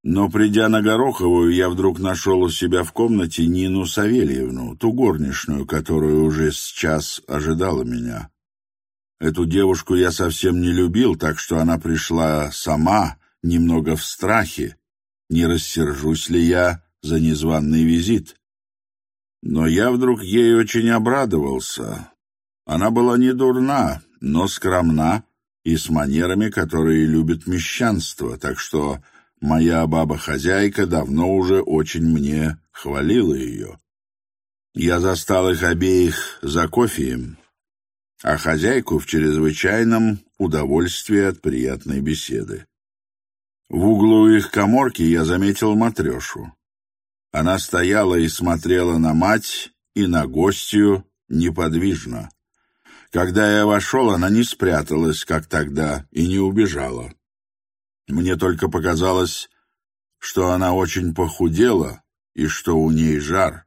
Speaker 1: Но, придя на Гороховую, я вдруг нашел у себя в комнате Нину Савельевну, ту горничную, которая уже сейчас ожидала меня. Эту девушку я совсем не любил, так что она пришла сама, немного в страхе, не рассержусь ли я за незваный визит. Но я вдруг ей очень обрадовался. Она была не дурна, но скромна и с манерами, которые любят мещанство, так что моя баба-хозяйка давно уже очень мне хвалила ее. Я застал их обеих за кофеем, а хозяйку в чрезвычайном удовольствии от приятной беседы. В углу их каморки я заметил Матрешу. Она стояла и смотрела на мать и на гостью неподвижно. Когда я вошел, она не спряталась, как тогда, и не убежала. Мне только показалось, что она очень похудела и что у ней жар.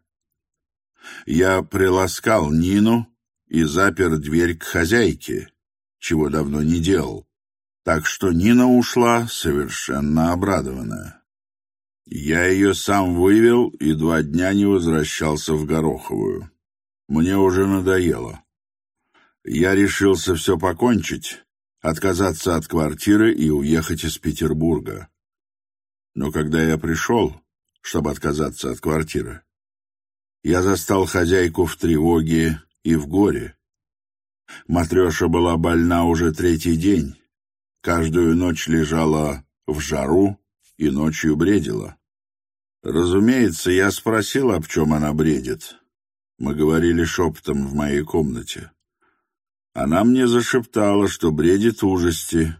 Speaker 1: Я приласкал Нину и запер дверь к хозяйке, чего давно не делал, так что Нина ушла совершенно обрадованная. Я ее сам вывел и два дня не возвращался в Гороховую. Мне уже надоело. Я решился все покончить, отказаться от квартиры и уехать из Петербурга. Но когда я пришел, чтобы отказаться от квартиры, я застал хозяйку в тревоге и в горе. Матреша была больна уже третий день, каждую ночь лежала в жару и ночью бредила. Разумеется, я спросил, об чем она бредит. Мы говорили шепотом в моей комнате. Она мне зашептала, что бредит ужасти.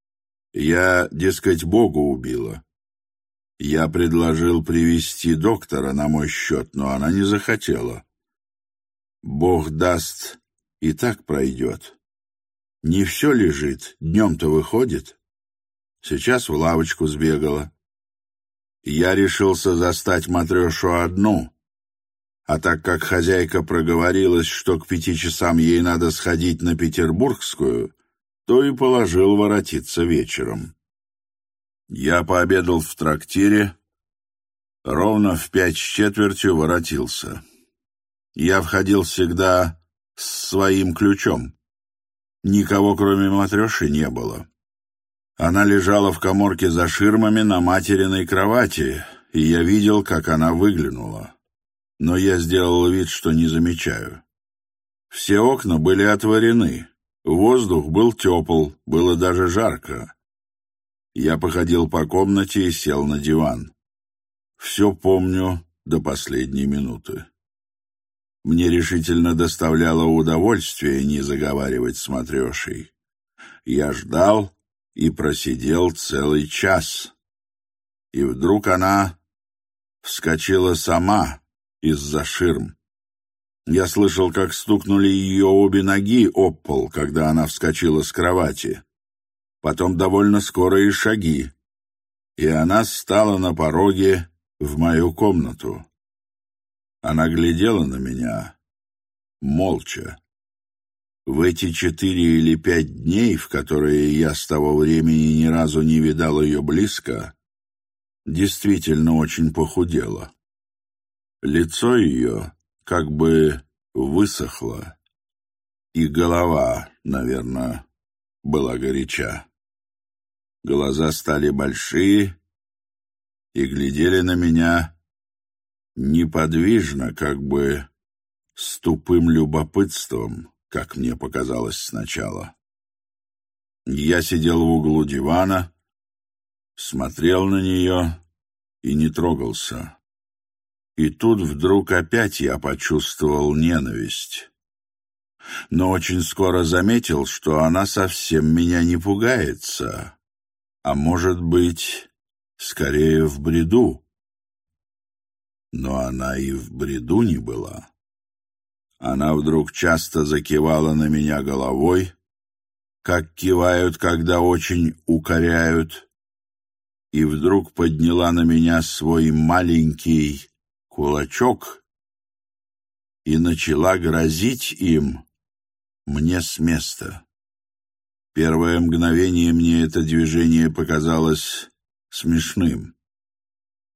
Speaker 1: Я, дескать, Бога убила. Я предложил привести доктора на мой счет, но она не захотела. Бог даст, и так пройдет. Не все лежит, днем-то выходит. Сейчас в лавочку сбегала. Я решился застать Матрешу одну, а так как хозяйка проговорилась, что к пяти часам ей надо сходить на Петербургскую, то и положил воротиться вечером. Я пообедал в трактире, ровно в пять с четвертью воротился. Я входил всегда с своим ключом. Никого, кроме Матреши, не было. Она лежала в каморке за ширмами на материной кровати, и я видел, как она выглянула. Но я сделал вид, что не замечаю. Все окна были отворены, воздух был тепл, было даже жарко. Я походил по комнате и сел на диван. Все помню до последней минуты. Мне решительно доставляло удовольствие не заговаривать с Матрешей. Я ждал и просидел целый час. И вдруг она вскочила сама из-за ширм. Я слышал, как стукнули ее обе ноги об пол, когда она вскочила с кровати. Потом довольно скорые шаги, и она стала на пороге в мою комнату. Она глядела на меня молча. В эти четыре или пять дней, в которые я с того времени ни разу не видал ее близко, действительно очень похудела. Лицо ее как бы высохло, и голова, наверное, была горяча. Глаза стали большие и глядели на меня неподвижно, как бы с тупым любопытством, как мне показалось сначала. Я сидел в углу дивана, смотрел на нее и не трогался. И тут вдруг опять я почувствовал ненависть. Но очень скоро заметил, что она совсем меня не пугается, а может быть, скорее в бреду. Но она и в бреду не была. Она вдруг часто закивала на меня головой, как кивают, когда очень укоряют, и вдруг подняла на меня свой маленький кулачок и начала грозить им мне с места. Первое мгновение мне это движение показалось смешным.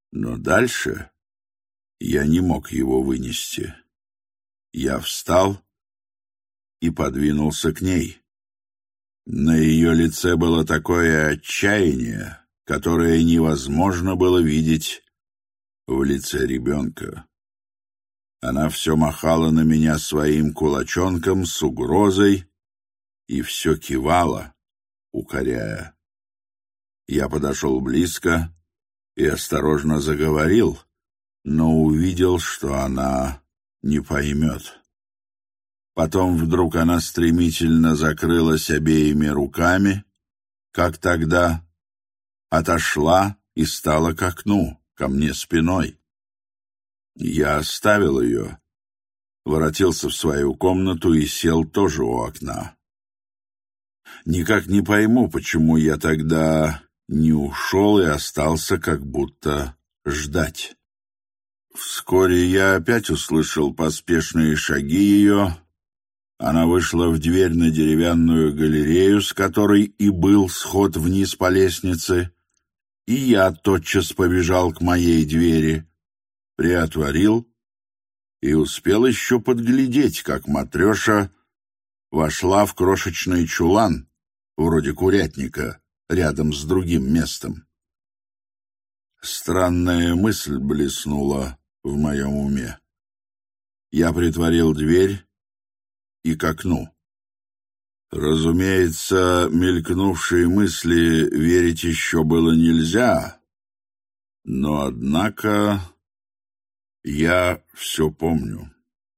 Speaker 1: Но дальше я не мог его вынести. Я встал и подвинулся к ней. На ее лице было такое отчаяние, которое невозможно было видеть в лице ребенка. Она все махала на меня своим кулачонком с угрозой и все кивала, укоряя. Я подошел близко и осторожно заговорил, но увидел, что она не поймет. Потом вдруг она стремительно закрылась обеими руками, как тогда, отошла и стала к окну, ко мне спиной. Я оставил ее, воротился в свою комнату и сел тоже у окна. Никак не пойму, почему я тогда не ушел и остался как будто ждать. Вскоре я опять услышал поспешные шаги ее. Она вышла в дверь на деревянную галерею, с которой и был сход вниз по лестнице, и я тотчас побежал к моей двери, приотворил и успел еще подглядеть, как Матреша вошла в крошечный чулан, вроде курятника, рядом с другим местом. Странная мысль блеснула в моем уме. Я притворил дверь и к окну. Разумеется, мелькнувшие мысли верить еще было нельзя, но, однако, я все помню.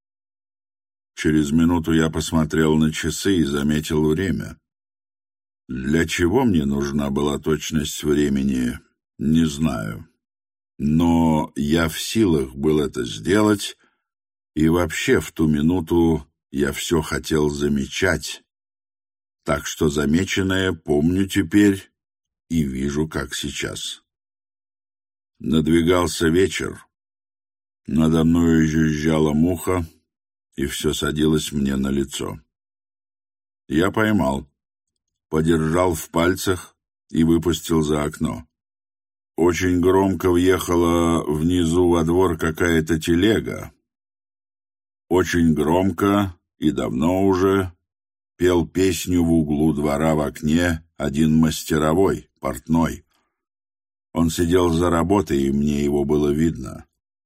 Speaker 1: Через минуту я посмотрел на часы и заметил время. Для чего мне нужна была точность времени, не знаю. Но я в силах был это сделать, и вообще в ту минуту я все хотел замечать, так что замеченное помню теперь и вижу, как сейчас. Надвигался вечер. Надо мною жужжала муха, и все садилось мне на лицо. Я поймал, подержал в пальцах и выпустил за окно. Очень громко въехала внизу во двор какая-то телега. Очень громко и давно уже пел песню в углу двора в окне один мастеровой, портной. Он сидел за работой, и мне его было видно.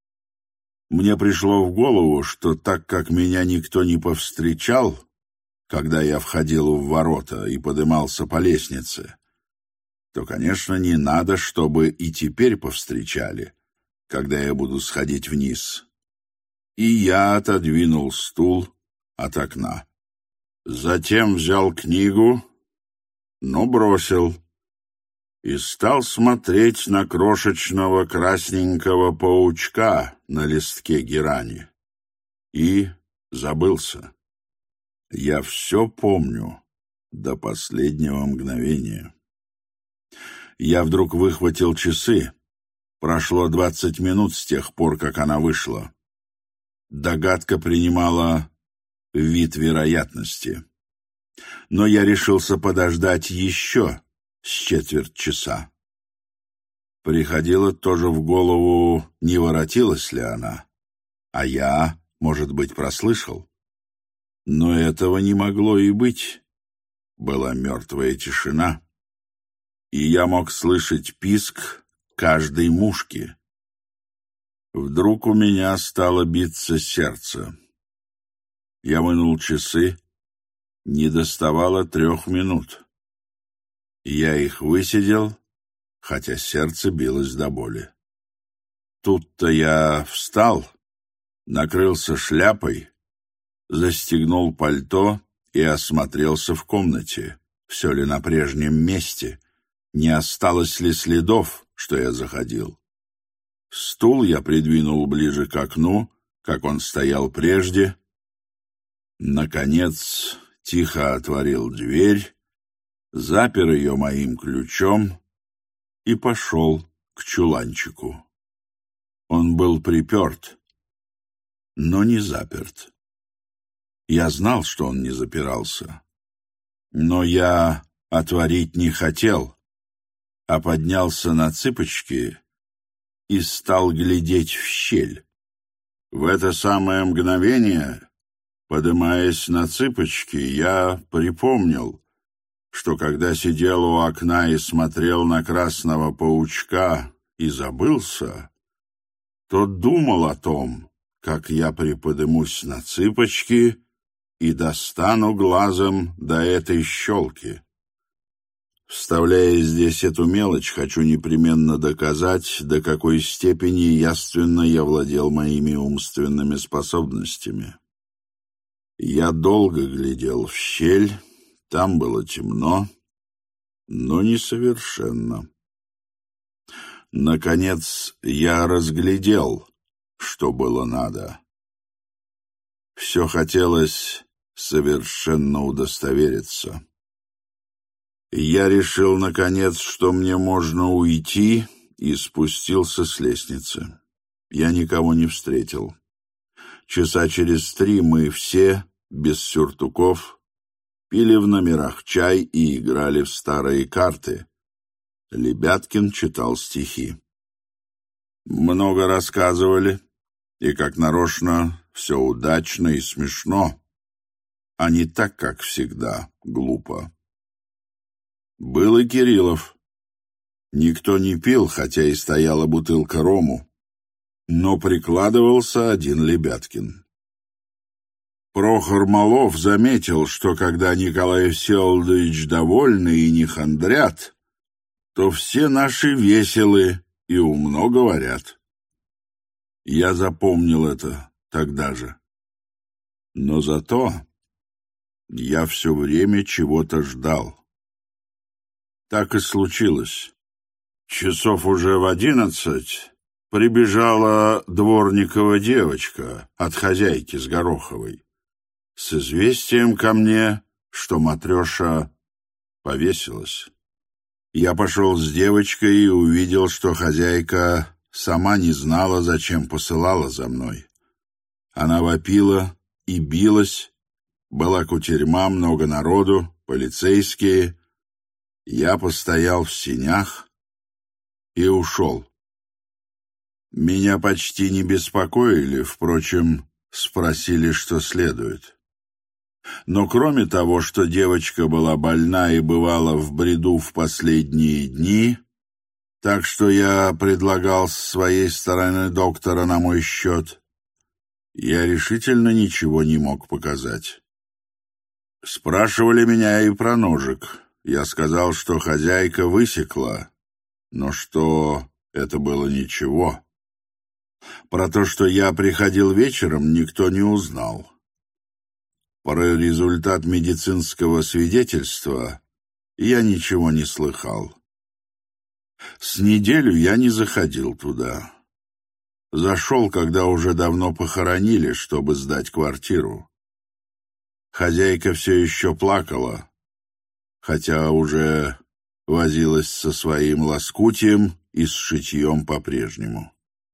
Speaker 1: Мне пришло в голову, что так как меня никто не повстречал, когда я входил в ворота и подымался по лестнице, то, конечно, не надо, чтобы и теперь повстречали, когда я буду сходить вниз. И я отодвинул стул от окна. Затем взял книгу, но бросил, и стал смотреть на крошечного красненького паучка на листке герани. И забылся. Я все помню до последнего мгновения. Я вдруг выхватил часы. Прошло двадцать минут с тех пор, как она вышла. Догадка принимала вид вероятности. Но я решился подождать еще с четверть часа. Приходило тоже в голову, не воротилась ли она, а я, может быть, прослышал. Но этого не могло и быть. Была мертвая тишина, и я мог слышать писк каждой мушки. Вдруг у меня стало биться сердце. Я вынул часы, не доставало трех минут. Я их высидел, хотя сердце билось до боли. Тут-то я встал, накрылся шляпой, застегнул пальто и осмотрелся в комнате, все ли на прежнем месте, не осталось ли следов, что я заходил. Стул я придвинул ближе к окну, как он стоял прежде. Наконец, тихо отворил дверь, запер ее моим ключом и пошел к чуланчику. Он был приперт, но не заперт. Я знал, что он не запирался, но я отворить не хотел, а поднялся на цыпочки и стал глядеть в щель. В это самое мгновение, подымаясь на цыпочки, я припомнил, что когда сидел у окна и смотрел на красного паучка и забылся, то думал о том, как я приподымусь на цыпочки и достану глазом до этой щелки. Вставляя здесь эту мелочь, хочу непременно доказать, до какой степени явственно я владел моими умственными способностями. Я долго глядел в щель, там было темно, но не совершенно. Наконец я разглядел, что было надо. Все хотелось совершенно удостовериться. Я решил, наконец, что мне можно уйти, и спустился с лестницы. Я никого не встретил. Часа через три мы все, без сюртуков, пили в номерах чай и играли в старые карты. Лебяткин читал стихи. Много рассказывали, и, как нарочно, все удачно и смешно, а не так, как всегда, глупо. Был и Кириллов. Никто не пил, хотя и стояла бутылка рому, но прикладывался один Лебяткин. Прохор Малов заметил, что когда Николай Всеволодович довольны и не хандрят, то все наши веселы и умно говорят. Я запомнил это тогда же. Но зато я все время чего-то ждал. Так и случилось. Часов уже в одиннадцать прибежала дворникова девочка от хозяйки с Гороховой с известием ко мне, что Матреша повесилась. Я пошел с девочкой и увидел, что хозяйка сама не знала, зачем посылала за мной. Она вопила и билась, была кутерьма, много народу, полицейские. Я постоял в сенях и ушел. Меня почти не беспокоили, впрочем, спросили, что следует. Но кроме того, что девочка была больна и бывала в бреду в последние дни, так что я предлагал с своей стороны доктора на мой счет, я решительно ничего не мог показать. Спрашивали меня и про ножик. Я сказал, что хозяйка высекла, но что это было ничего. Про то, что я приходил вечером, никто не узнал. Про результат медицинского свидетельства я ничего не слыхал. С неделю я не заходил туда. Зашел, когда уже давно похоронили, чтобы сдать квартиру. Хозяйка все еще плакала, хотя уже возилась со своим лоскутием и с шитьем по-прежнему.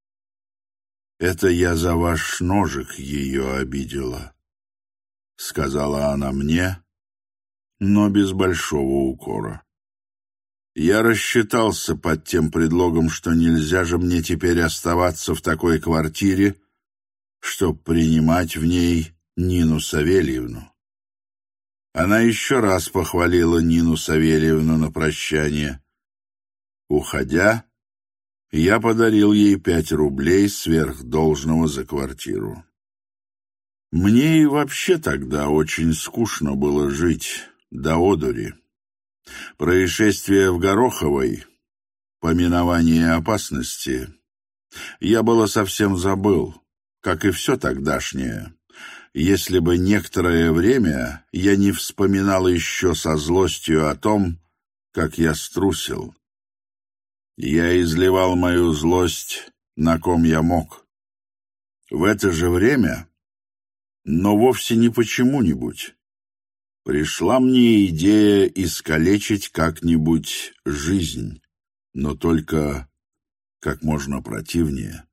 Speaker 1: «Это я за ваш ножик ее обидела», — сказала она мне, но без большого укора. Я рассчитался под тем предлогом, что нельзя же мне теперь оставаться в такой квартире, чтоб принимать в ней Нину Савельевну. Она еще раз похвалила Нину Савельевну на прощание. Уходя, я подарил ей пять рублей сверх должного за квартиру. Мне и вообще тогда очень скучно было жить до одури. Происшествие в Гороховой, поминование опасности, я было совсем забыл, как и все тогдашнее, если бы некоторое время я не вспоминал еще со злостью о том, как я струсил. Я изливал мою злость на ком я мог. В это же время, но вовсе не почему-нибудь, пришла мне идея искалечить как-нибудь жизнь, но только как можно противнее.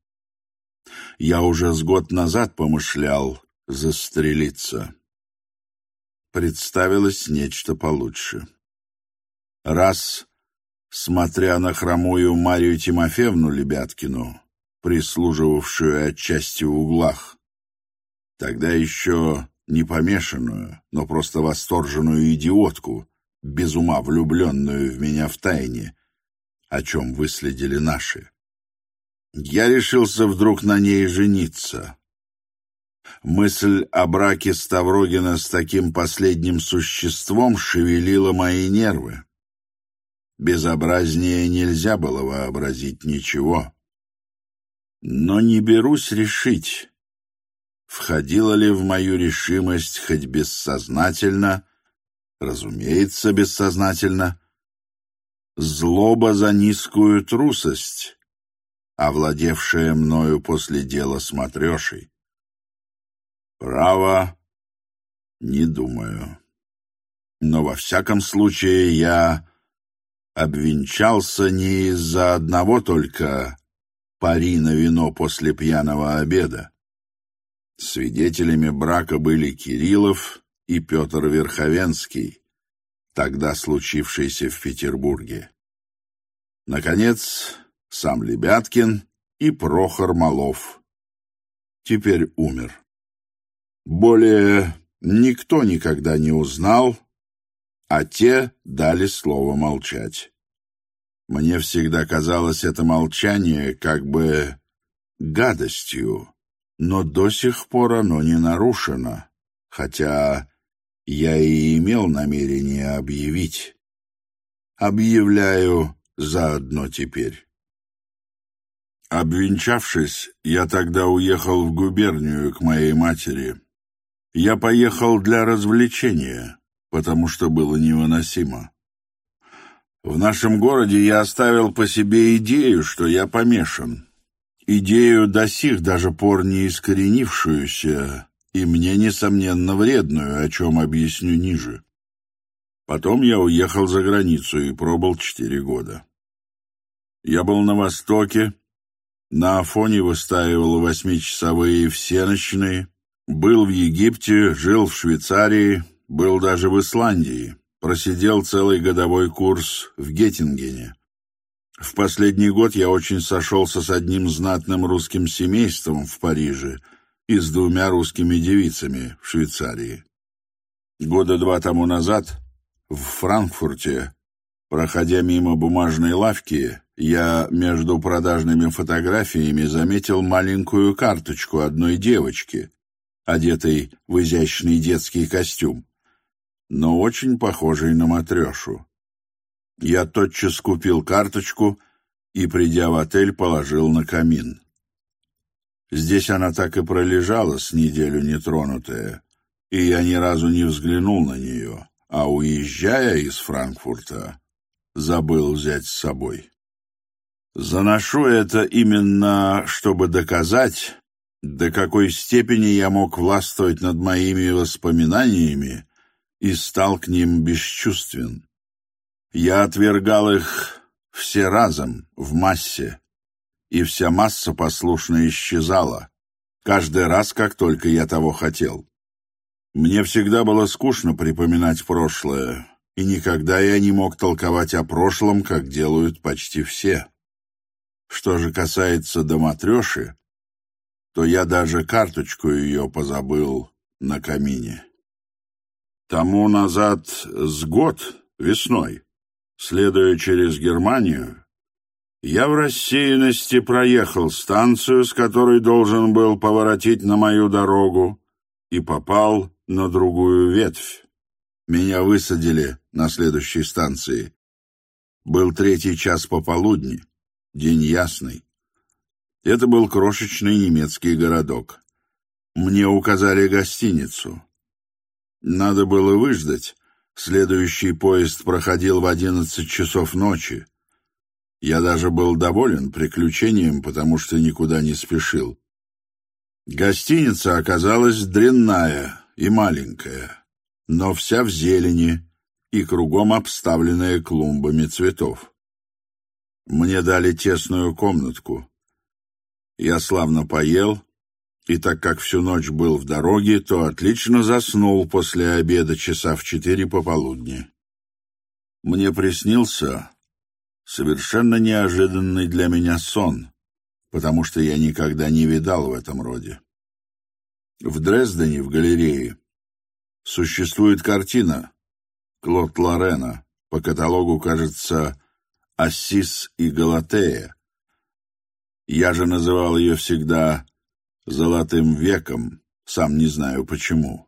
Speaker 1: Я уже с год назад помышлял застрелиться. Представилось нечто получше. Раз смотря на хромую Марию Тимофеевну Лебяткину, прислуживавшую отчасти в углах, тогда еще не помешанную, но просто восторженную идиотку, без ума влюбленную в меня втайне, о чем выследили наши. Я решился вдруг на ней жениться. Мысль о браке Ставрогина с таким последним существом шевелила мои нервы. Безобразнее нельзя было вообразить ничего. Но не берусь решить, входила ли в мою решимость хоть бессознательно, разумеется, бессознательно, злоба за низкую трусость, овладевшая мною после дела с Матрешей. Право, не думаю. Но во всяком случае я обвенчался не из-за одного только пари на вино после пьяного обеда. Свидетелями брака были Кириллов и Петр Верховенский, тогда случившийся в Петербурге. Наконец, сам Лебяткин и Прохор Малов. Теперь умер. Более никто никогда не узнал, а те дали слово молчать. Мне всегда казалось это молчание как бы гадостью, но до сих пор оно не нарушено, хотя я и имел намерение объявить. Объявляю заодно теперь. Обвенчавшись, я тогда уехал в губернию к моей матери. Я поехал для развлечения, потому что было невыносимо. В нашем городе я оставил по себе идею, что я помешан. Идею до сих даже пор не искоренившуюся, и мне, несомненно, вредную, о чем объясню ниже. Потом я уехал за границу и пробыл четыре года. Я был на Востоке, на Афоне выстаивал восьмичасовые всеночные, был в Египте, жил в Швейцарии, был даже в Исландии, просидел целый годовой курс в Геттингене. В последний год я очень сошелся с одним знатным русским семейством в Париже и с двумя русскими девицами в Швейцарии. Года два тому назад в Франкфурте, проходя мимо бумажной лавки, я между продажными фотографиями заметил маленькую карточку одной девочки, одетой в изящный детский костюм, но очень похожий на Матрешу. Я тотчас купил карточку и, придя в отель, положил на камин. Здесь она так и пролежала с неделю нетронутая, и я ни разу не взглянул на нее, а, уезжая из Франкфурта, забыл взять с собой. Заношу это именно, чтобы доказать, до какой степени я мог властвовать над моими воспоминаниями и стал к ним бесчувствен. Я отвергал их все разом, в массе, и вся масса послушно исчезала, каждый раз, как только я того хотел. Мне всегда было скучно припоминать прошлое, и никогда я не мог толковать о прошлом, как делают почти все. Что же касается до Матреши, то я даже карточку ее позабыл на камине. Тому назад с год, весной, следуя через Германию, я в рассеянности проехал станцию, с которой должен был поворотить на мою дорогу, и попал на другую ветвь. Меня высадили на следующей станции. Был третий час пополудни, день ясный. Это был крошечный немецкий городок. Мне указали гостиницу. Надо было выждать. Следующий поезд проходил в одиннадцать часов ночи. Я даже был доволен приключением, потому что никуда не спешил. Гостиница оказалась дрянная и маленькая, но вся в зелени и кругом обставленная клумбами цветов. Мне дали тесную комнатку. Я славно поел, и так как всю ночь был в дороге, то отлично заснул после обеда часа в четыре пополудни. Мне приснился совершенно неожиданный для меня сон, потому что я никогда не видал в этом роде. В Дрездене, в галерее, существует картина Клод Лорена, по каталогу, кажется, «Ассис и Галатея». Я же называл ее всегда «золотым веком», сам не знаю почему.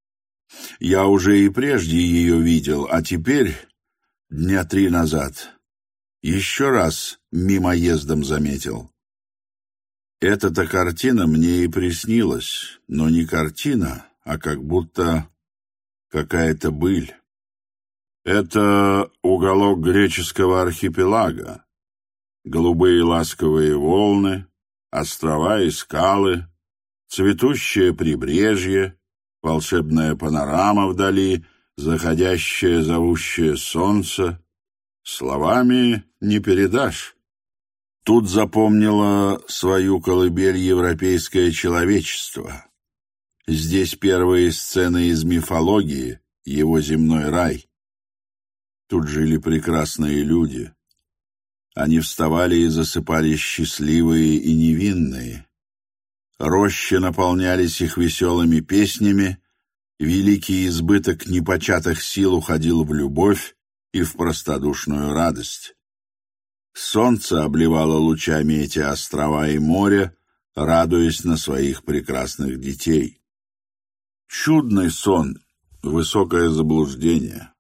Speaker 1: Я уже и прежде ее видел, а теперь, дня три назад, еще раз мимоездом заметил. Эта-то картина мне и приснилась, но не картина, а как будто какая-то быль. Это уголок греческого архипелага. Голубые ласковые волны, острова и скалы, цветущее прибрежье, волшебная панорама вдали, заходящее зовущее солнце. Словами не передашь. Тут запомнило свою колыбель европейское человечество. Здесь первые сцены из мифологии, его земной рай. Тут жили прекрасные люди. Они вставали и засыпали счастливые и невинные. Рощи наполнялись их веселыми песнями, великий избыток непочатых сил уходил в любовь и в простодушную радость. Солнце обливало лучами эти острова и море, радуясь на своих прекрасных детей. Чудный сон, высокое заблуждение.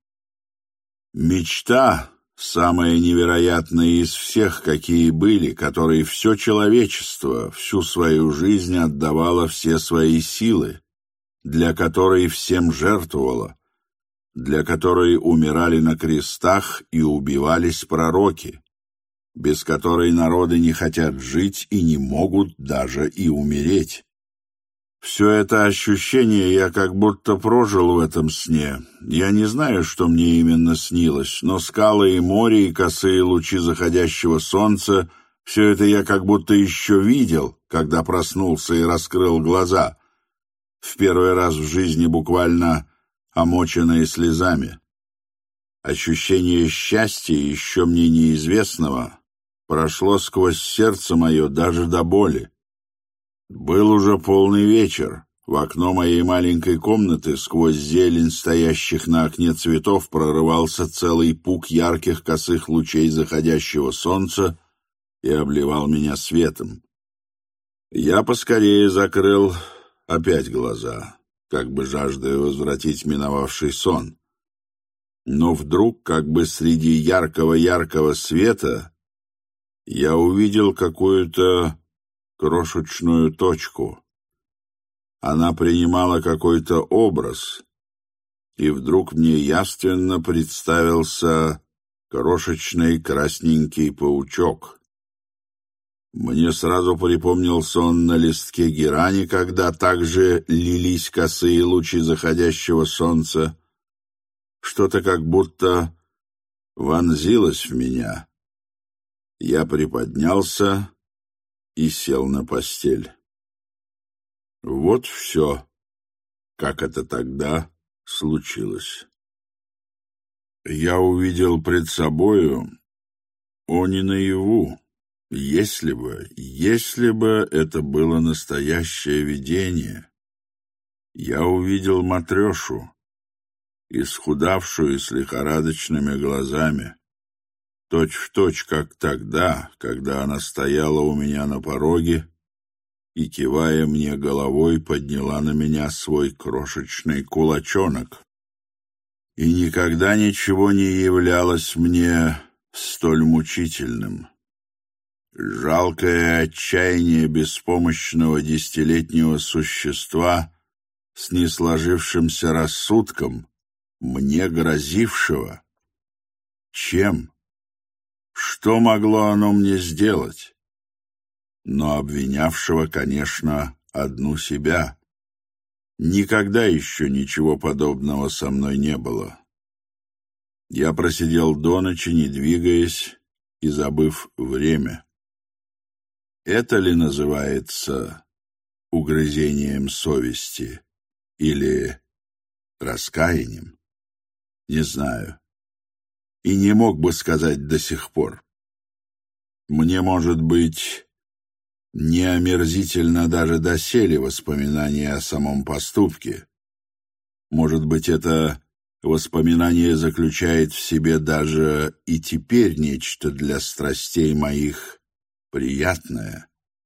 Speaker 1: Мечта, самая невероятная из всех, какие были, которой все человечество всю свою жизнь отдавало все свои силы, для которой всем жертвовало, для которой умирали на крестах и убивались пророки, без которой народы не хотят жить и не могут даже и умереть. Все это ощущение я как будто прожил в этом сне. Я не знаю, что мне именно снилось, но скалы и море, и косые лучи заходящего солнца — все это я как будто еще видел, когда проснулся и раскрыл глаза, в первый раз в жизни буквально омоченные слезами. Ощущение счастья, еще мне неизвестного, прошло сквозь сердце мое даже до боли. Был уже полный вечер. В окно моей маленькой комнаты сквозь зелень стоящих на окне цветов прорывался целый пук ярких косых лучей заходящего солнца и обливал меня светом. Я поскорее закрыл опять глаза, как бы жаждая возвратить миновавший сон. Но вдруг, как бы среди яркого-яркого света, я увидел какую-то крошечную точку. Она принимала какой-то образ, и вдруг мне явственно представился крошечный красненький паучок. Мне сразу припомнился он на листке герани, когда также лились косые лучи заходящего солнца. Что-то как будто вонзилось в меня. Я приподнялся и сел на постель. Вот все, как это тогда случилось. Я увидел пред собою, о, не наяву, если бы, если бы это было настоящее видение, я увидел Матрешу, исхудавшую с лихорадочными глазами, точь-в-точь, как тогда, когда она стояла у меня на пороге и, кивая мне головой, подняла на меня свой крошечный кулачонок. И никогда ничего не являлось мне столь мучительным. Жалкое отчаяние беспомощного десятилетнего существа с несложившимся рассудком, мне грозившего. Чем? Что могло оно мне сделать? Но обвинявшего, конечно, одну себя. Никогда еще ничего подобного со мной не было. Я просидел до ночи, не двигаясь и забыв время. Это ли называется угрызением совести или раскаянием? Не знаю. И не мог бы сказать до сих пор. Мне, может быть, не омерзительно даже доселе воспоминание о самом поступке. Может быть, это воспоминание заключает в себе даже и теперь нечто для страстей моих приятное.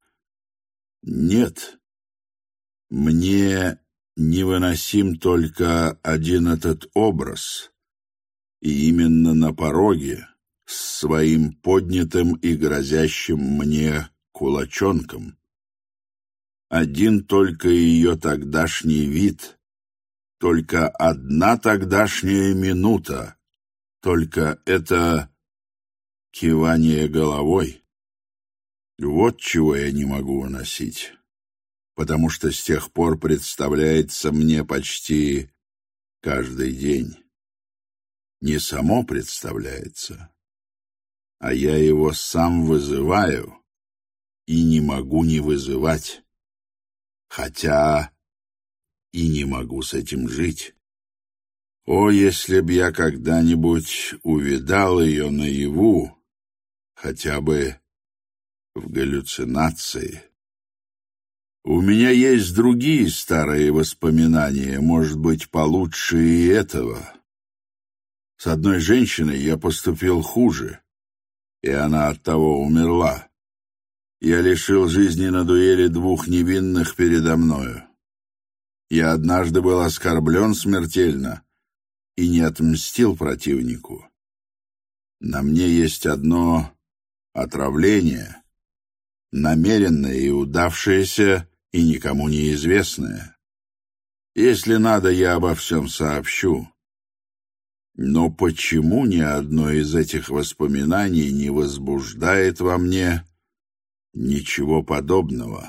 Speaker 1: Нет, мне невыносим только один этот образ, и именно на пороге, с своим поднятым и грозящим мне кулачонком. Один только ее тогдашний вид, только одна тогдашняя минута, только это кивание головой. Вот чего я не могу выносить, потому что с тех пор представляется мне почти каждый день. Не само представляется, а я его сам вызываю и не могу не вызывать, хотя и не могу с этим жить. О, если б я когда-нибудь увидал ее наяву, хотя бы в галлюцинации. У меня есть другие старые воспоминания, может быть, получше и этого. С одной женщиной я поступил хуже, и она оттого умерла. Я лишил жизни на дуэли двух невинных передо мною. Я однажды был оскорблен смертельно и не отмстил противнику. На мне есть одно отравление, намеренное и удавшееся, и никому неизвестное. Если надо, я обо всем сообщу. Но почему ни одно из этих воспоминаний не возбуждает во мне ничего подобного?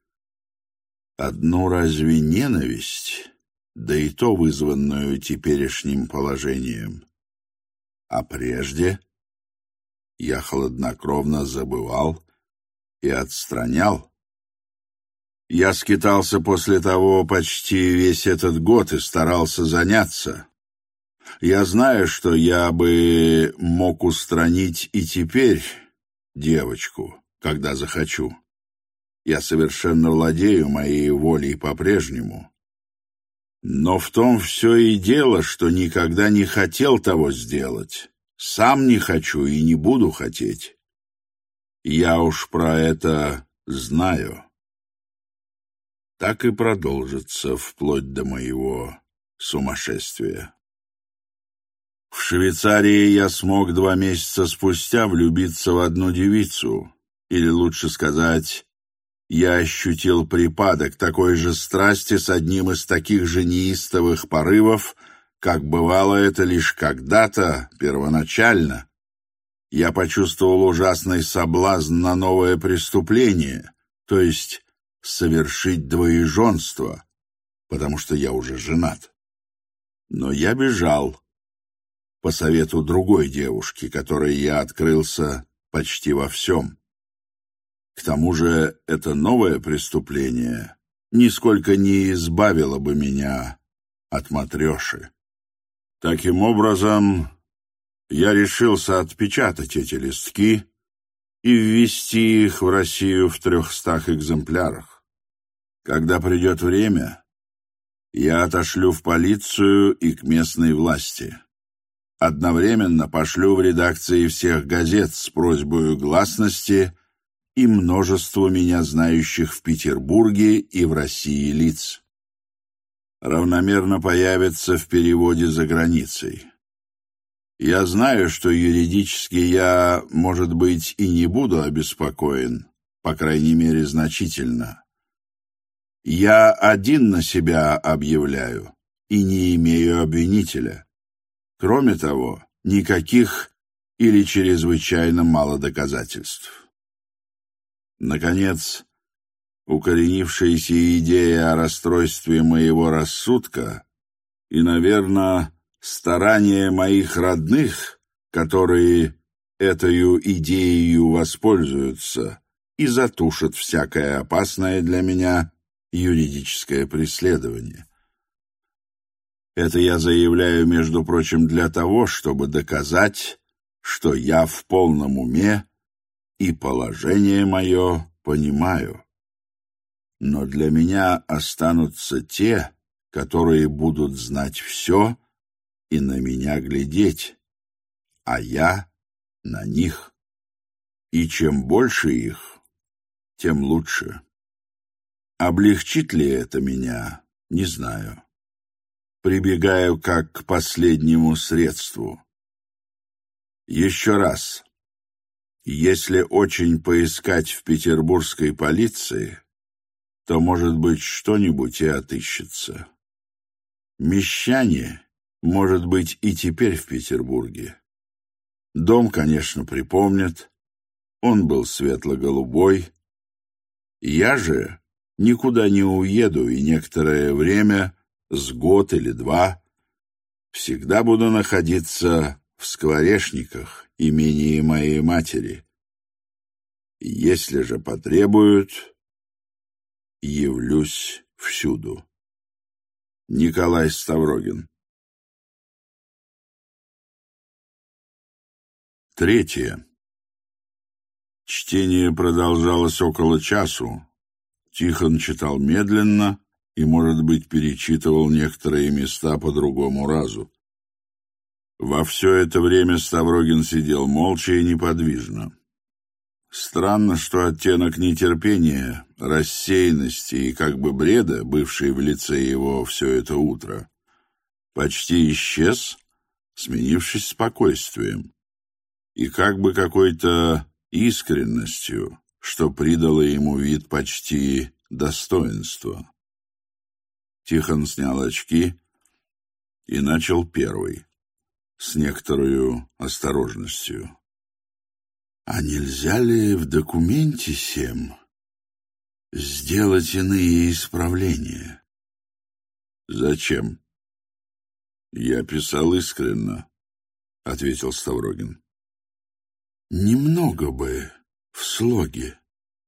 Speaker 1: Одну разве ненависть, да и то вызванную теперешним положением? А прежде я хладнокровно забывал и отстранял. Я скитался после того почти весь этот год и старался заняться. Я знаю, что я бы мог устранить и теперь девочку, когда захочу. Я совершенно владею моей волей по-прежнему. Но в том все и дело, что никогда не хотел того сделать. Сам не хочу и не буду хотеть. Я уж про это знаю. Так и продолжится вплоть до моего сумасшествия. В Швейцарии я смог два месяца спустя влюбиться в одну девицу, или лучше сказать, я ощутил припадок такой же страсти с одним из таких же неистовых порывов, как бывало это лишь когда-то, первоначально. Я почувствовал ужасный соблазн на новое преступление, то есть совершить двоеженство, потому что я уже женат. Но я бежал по совету другой девушки, которой я открылся почти во всем. К тому же это новое преступление нисколько не избавило бы меня от матреши. Таким образом, я решился отпечатать эти листки и ввести их в Россию в трехстах экземплярах. Когда придет время, я отошлю в полицию и к местной власти. Одновременно пошлю в редакции всех газет с просьбой гласности и множество меня знающих в Петербурге и в России лиц. Равномерно появится в переводе за границей. Я знаю, что юридически я, может быть, и не буду обеспокоен, по крайней мере, значительно. Я один на себя объявляю и не имею обвинителя. Кроме того, никаких или чрезвычайно мало доказательств. Наконец, укоренившаяся идея о расстройстве моего рассудка и, наверное, старания моих родных, которые этою идеей воспользуются и затушат всякое опасное для меня юридическое преследование. Это я заявляю, между прочим, для того, чтобы доказать, что я в полном уме и положение мое понимаю. Но для меня останутся те, которые будут знать все и на меня глядеть, а я на них. И чем больше их, тем лучше. Облегчит ли это меня, не знаю. Прибегаю как к последнему средству. Еще раз. Если очень поискать в петербургской полиции, то, может быть, что-нибудь и отыщется. Мещане, может быть, и теперь в Петербурге. Дом, конечно, припомнят. Он был светло-голубой. Я же никуда не уеду, и некоторое время, с год или два, всегда буду находиться в Скворечниках, имении моей матери. Если же потребуют, явлюсь всюду. Николай Ставрогин. Третье. Чтение продолжалось около часу. Тихон читал медленно и, может быть, перечитывал некоторые места по другому разу. Во все это время Ставрогин сидел молча и неподвижно. Странно, что оттенок нетерпения, рассеянности и как бы бреда, бывший в лице его все это утро, почти исчез, сменившись спокойствием и как бы какой-то искренностью, что придало ему вид почти достоинства. Тихон снял очки и начал первый, с некоторой осторожностью. А нельзя ли в документе сем сделать иные исправления? Зачем? Я писал искренно, ответил Ставрогин. Немного бы в слоге.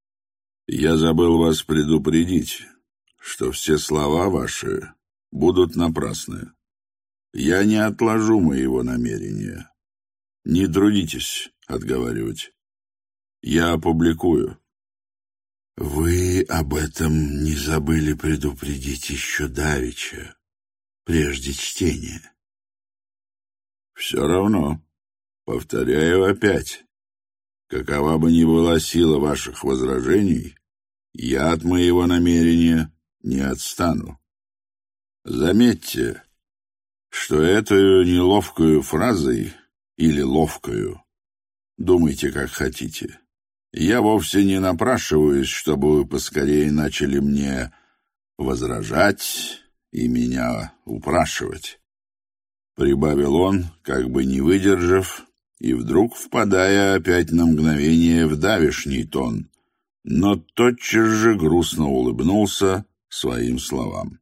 Speaker 1: Я забыл вас предупредить, что все слова ваши будут напрасны. Я не отложу моего намерения. Не трудитесь отговаривать. Я опубликую. Вы об этом не забыли предупредить еще давеча, прежде чтения. Все равно, повторяю опять, какова бы ни была сила ваших возражений, я от моего намерения не отстану. Заметьте, что эту неловкую фразой или ловкую, думайте, как хотите, я вовсе не напрашиваюсь, чтобы вы поскорее начали мне возражать и меня упрашивать. Прибавил он, как бы не выдержав, и вдруг впадая опять на мгновение в давешний тон, но тотчас же грустно улыбнулся своим словам.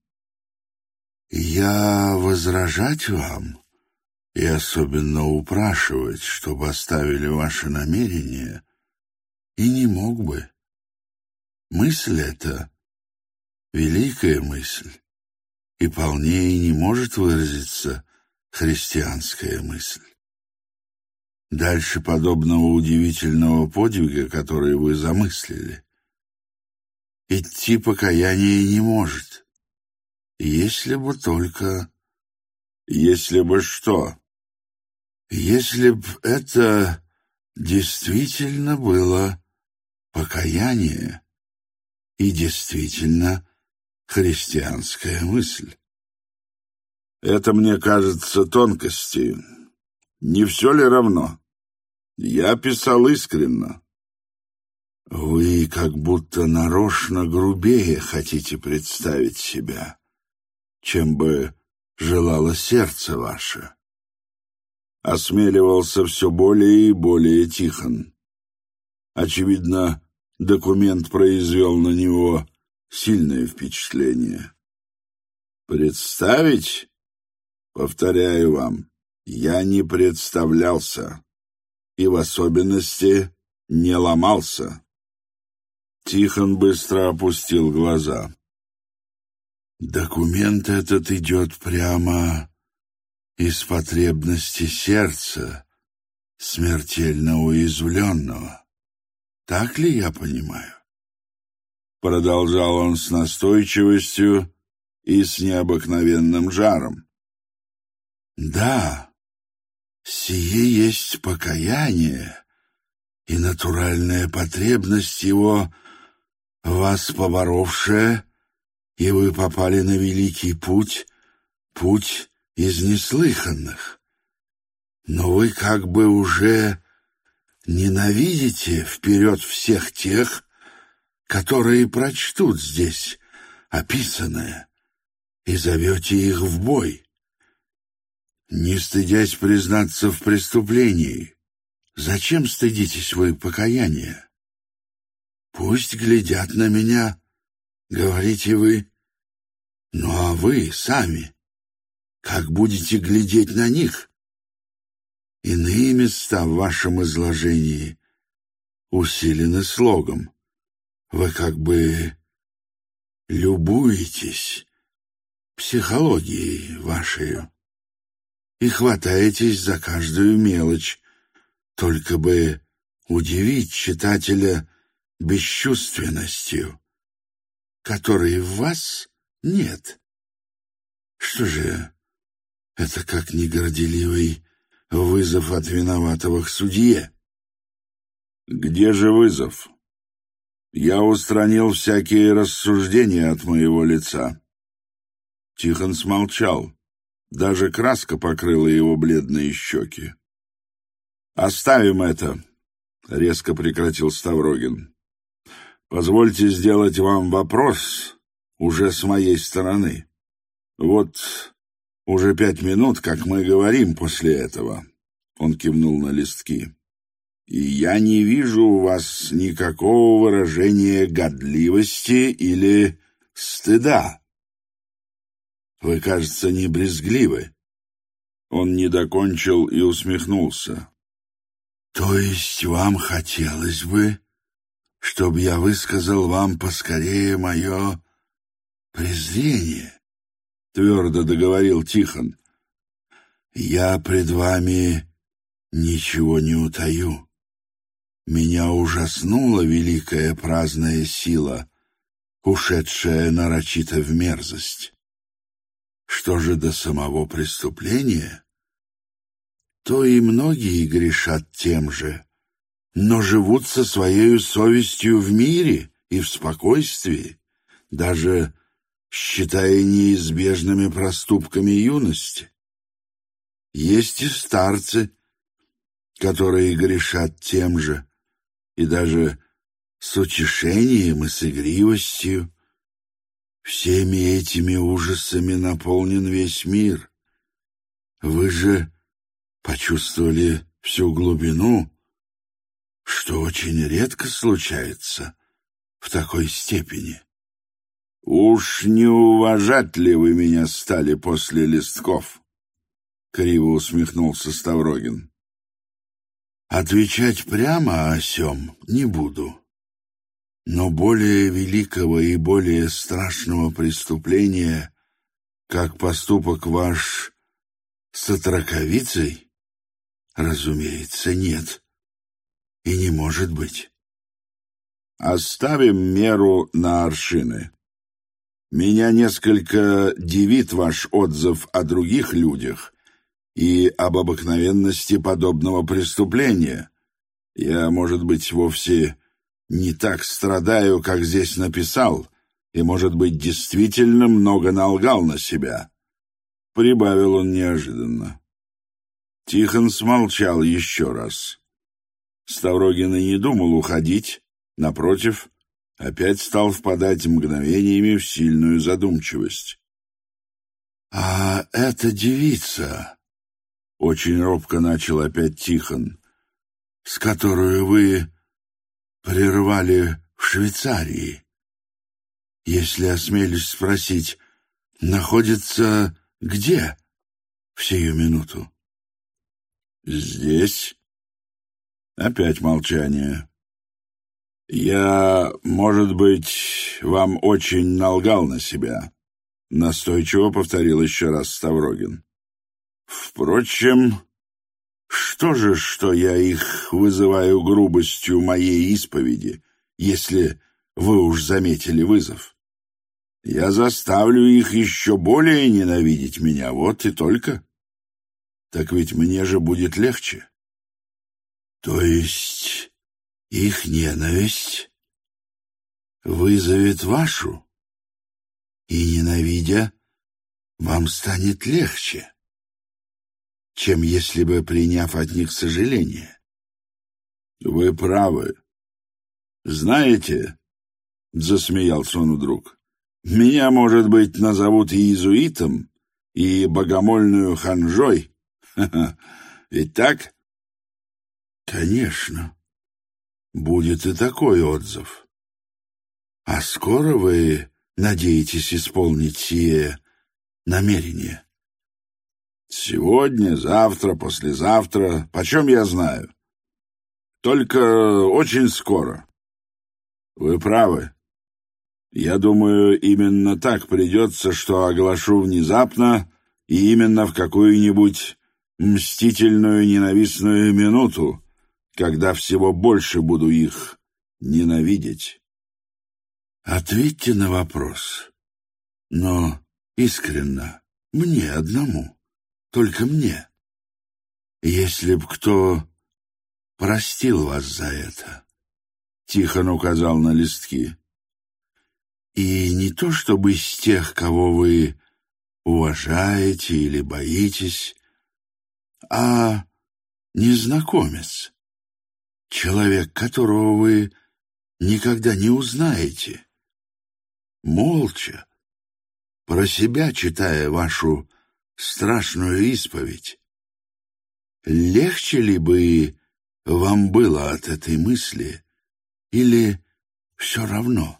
Speaker 1: «Я возражать вам и особенно упрашивать, чтобы оставили ваши намерения, и не мог бы. Мысль эта — великая мысль, и полнее не может выразиться христианская мысль. Дальше подобного удивительного подвига, который вы замыслили, идти покаяние не может, если бы только... Если бы что? Если б это действительно было покаяние и действительно христианская мысль. Это, мне кажется, тонкости. Не все ли равно? Я писал искренно. Вы как будто нарочно грубее хотите представить себя, чем бы желало сердце ваше. Осмеливался все более и более Тихон. Очевидно, документ произвел на него сильное впечатление. Представить, повторяю вам, я не представлялся, и в особенности не ломался. Тихон быстро опустил глаза. Документ этот идет прямо из потребности сердца, смертельно уязвленного. Так ли я понимаю? Продолжал он с настойчивостью и с необыкновенным жаром. Да, сие есть покаяние и натуральная потребность его, вас поборовшая, и вы попали на великий путь, путь из неслыханных. Но вы как бы уже ненавидите вперед всех тех, которые прочтут здесь описанное, и зовете их в бой. Не стыдясь признаться в преступлении, зачем стыдитесь вы покаяния? Пусть глядят на меня, говорите вы, ну а вы сами, как будете глядеть на них? Иные места в вашем изложении усилены слогом. Вы как бы любуетесь психологией вашей и хватаетесь за каждую мелочь, только бы удивить читателя бесчувственностью, которой в вас нет. Что же, это как негорделивый вызов от виноватого к судье? Где же вызов? Я устранил всякие рассуждения от моего лица. Тихон смолчал. Даже краска покрыла его бледные щеки. «Оставим это», — резко прекратил Ставрогин. «Позвольте сделать вам вопрос уже с моей стороны. Вот уже пять минут, как мы говорим после этого». Он кивнул на листки. «И я не вижу у вас никакого выражения годливости или стыда. Вы, кажется, не брезгливы». Он не докончил и усмехнулся. «То есть вам хотелось бы, чтобы я высказал вам поскорее мое презрение?» — твердо договорил Тихон. «Я пред вами ничего не утаю. Меня ужаснула великая праздная сила, ушедшая нарочито в мерзость. Что же до самого преступления, то и многие грешат тем же, но живут со своей совестью в мире и в спокойствии, даже считая неизбежными проступками юности. Есть и старцы, которые грешат тем же, и даже с утешением и с игривостью. Всеми этими ужасами наполнен весь мир. Вы же почувствовали всю глубину, что очень редко случается в такой степени. «Уж не уважать ли вы меня стали после листков?» — криво усмехнулся Ставрогин. «Отвечать прямо о сём не буду. Но более великого и более страшного преступления, как поступок ваш с отраковицей, разумеется, нет и не может быть. Оставим меру на аршины. Меня несколько дивит ваш отзыв о других людях и об обыкновенности подобного преступления. Я, может быть, вовсе не так страдаю, как здесь написал, и, может быть, действительно много налгал на себя», — прибавил он неожиданно. Тихон смолчал еще раз. Ставрогин и не думал уходить, напротив, опять стал впадать мгновениями в сильную задумчивость. «А эта девица...» — очень робко начал опять Тихон, — «с которой вы прервали в Швейцарии, если осмелюсь спросить, находится где в сию минуту?» «Здесь». Опять молчание. «Я, может быть, вам очень налгал на себя», — настойчиво повторил еще раз Ставрогин. «Впрочем, Что же, что я их вызываю грубостью моей исповеди, если вы уж заметили вызов? Я заставлю их еще более ненавидеть меня, вот и только. Так ведь мне же будет легче. То есть их ненависть вызовет вашу, и, ненавидя, вам станет легче, чем если бы, приняв от них сожаление. Вы правы. Знаете, — засмеялся он вдруг, — меня, может быть, назовут иезуитом и богомольную ханжой. Ха-ха. Ведь так? Конечно. Будет и такой отзыв. А скоро вы надеетесь исполнить сие намерение? Сегодня, завтра, послезавтра, почем я знаю. Только очень скоро. Вы правы. Я думаю, именно так придется, что оглашу внезапно и именно в какую-нибудь мстительную ненавистную минуту, когда всего больше буду их ненавидеть. Ответьте на вопрос, но искренно, мне одному, только мне. Если б кто простил вас за это, Тихон указал на листки, и не то чтобы из тех, кого вы уважаете или боитесь, а незнакомец, человек, которого вы никогда не узнаете, молча, про себя читая вашу страшную исповедь, легче ли бы вам было от этой мысли или все равно?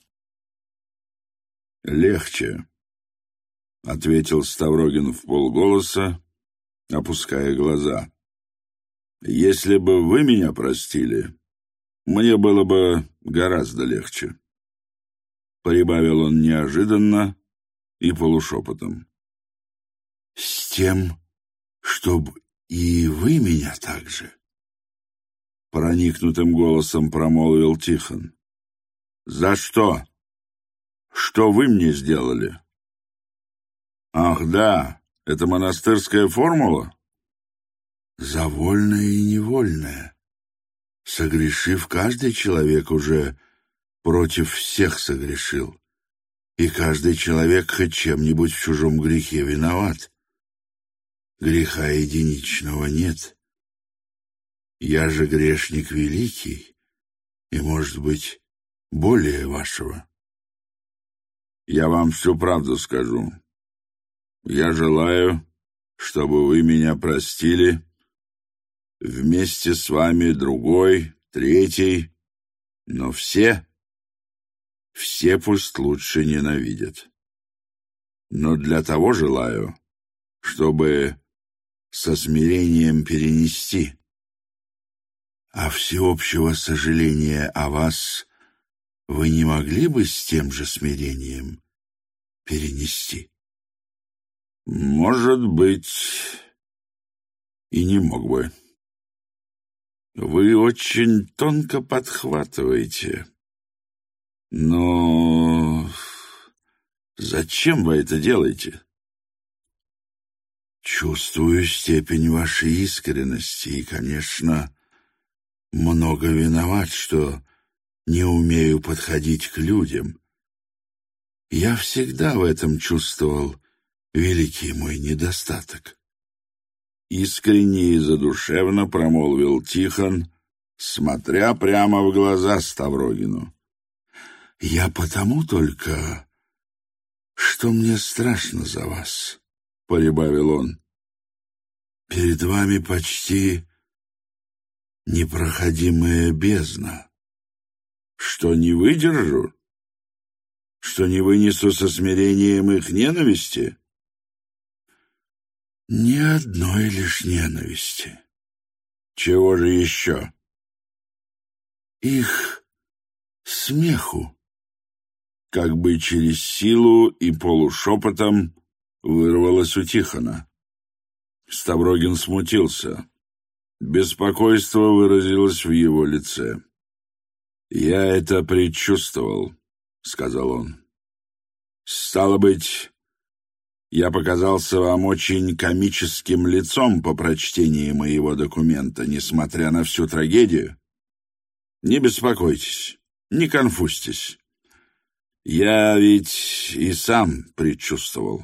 Speaker 1: «Легче», — ответил Ставрогин вполголоса, опуская глаза. «Если бы вы меня простили, мне было бы гораздо легче», — прибавил он неожиданно и полушепотом. «С тем, чтоб и вы меня так же?» — проникнутым голосом промолвил Тихон. «За что? Что вы мне сделали?» «Ах, да, это монастырская формула?» «За вольное и невольное. Согрешив, каждый человек уже против всех согрешил, и каждый человек хоть чем-нибудь в чужом грехе виноват. Греха единичного нет. Я же грешник великий, и, может быть, более вашего. Я вам всю правду скажу. Я желаю, чтобы вы меня простили, вместе с вами другой, третий, но все, все пусть лучше ненавидят. Но для того желаю, чтобы со смирением перенести. А всеобщего сожаления о вас вы не могли бы с тем же смирением перенести? Может быть, и не мог бы. Вы очень тонко подхватываете. Но зачем вы это делаете? Чувствую степень вашей искренности и, конечно, много виноват, что не умею подходить к людям. Я всегда в этом чувствовал великий мой недостаток. Искренне и задушевно промолвил Тихон, смотря прямо в глаза Ставрогину. «Я потому только, что мне страшно за вас», — прибавил он. «Перед вами почти непроходимая бездна. Что не выдержу? Что не вынесу со смирением их ненависти?» «Ни одной лишь ненависти». «Чего же еще?» «Их смеху». Как бы через силу и полушепотом вырвалось у Тихона. Ставрогин смутился. Беспокойство выразилось в его лице. «Я это предчувствовал», — сказал он. «Стало быть, я показался вам очень комическим лицом по прочтении моего документа, несмотря на всю трагедию? Не беспокойтесь, не конфузьтесь. Я ведь и сам предчувствовал».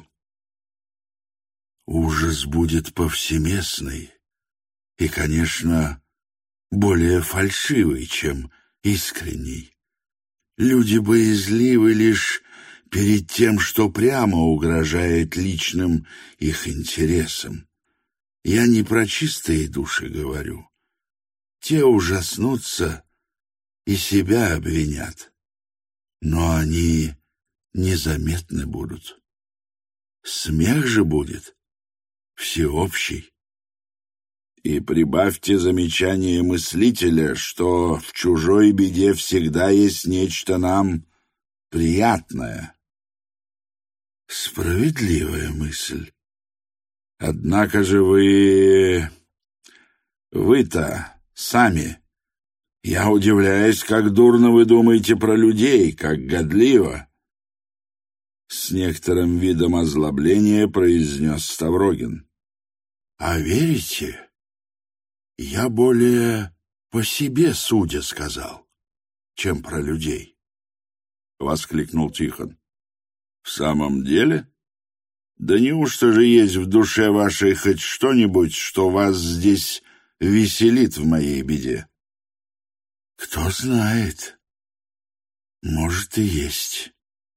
Speaker 1: «Ужас будет повсеместный и, конечно, более фальшивый, чем искренний. Люди боязливы лишь перед тем, что прямо угрожает личным их интересам. Я не про чистые души говорю. Те ужаснутся и себя обвинят, но они незаметны будут. Смех же будет всеобщий. И прибавьте замечание мыслителя, что в чужой беде всегда есть нечто нам приятное». Справедливая мысль. Однако же вы... Вы-то сами... Я удивляюсь, как дурно вы думаете про людей, как годливо. С некоторым видом озлобления произнес Ставрогин. А верите? Я более по себе судя сказал, чем про людей. Воскликнул Тихон. В самом деле? Да неужто же есть в душе вашей хоть что-нибудь, что вас здесь веселит в моей беде? Кто знает. Может, и есть.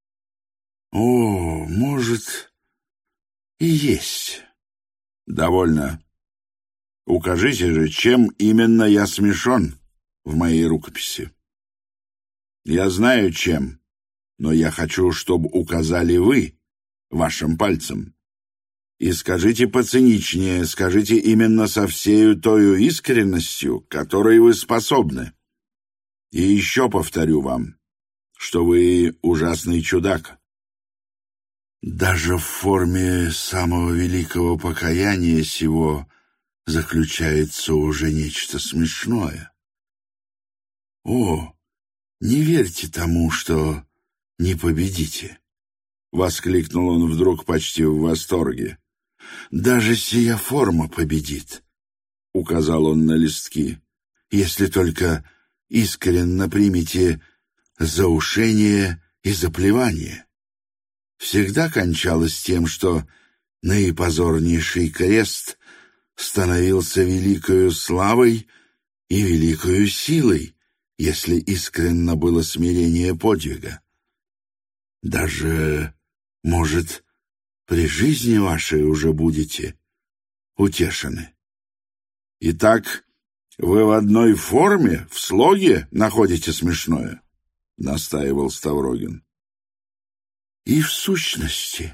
Speaker 1: О, может, и есть. Довольно. Укажите же, чем именно я смешон в моей рукописи. Я знаю, чем, но я хочу, чтобы указали вы вашим пальцем. И скажите поциничнее, скажите именно со всею тою искренностью, которой вы способны. И еще повторю вам, что вы ужасный чудак. Даже в форме самого великого покаяния сего заключается уже нечто смешное. О, не верьте тому, что не победите, — воскликнул он вдруг почти в восторге. Даже сия форма победит, — указал он на листки, — если только искренно примете заушение и заплевание. Всегда кончалось тем, что наипозорнейший крест становился великою славой и великою силой, если искренно было смирение подвига. Даже, может, при жизни вашей уже будете утешены. Итак, вы в одной форме, в слоге находите смешное? — настаивал Ставрогин. И в сущности.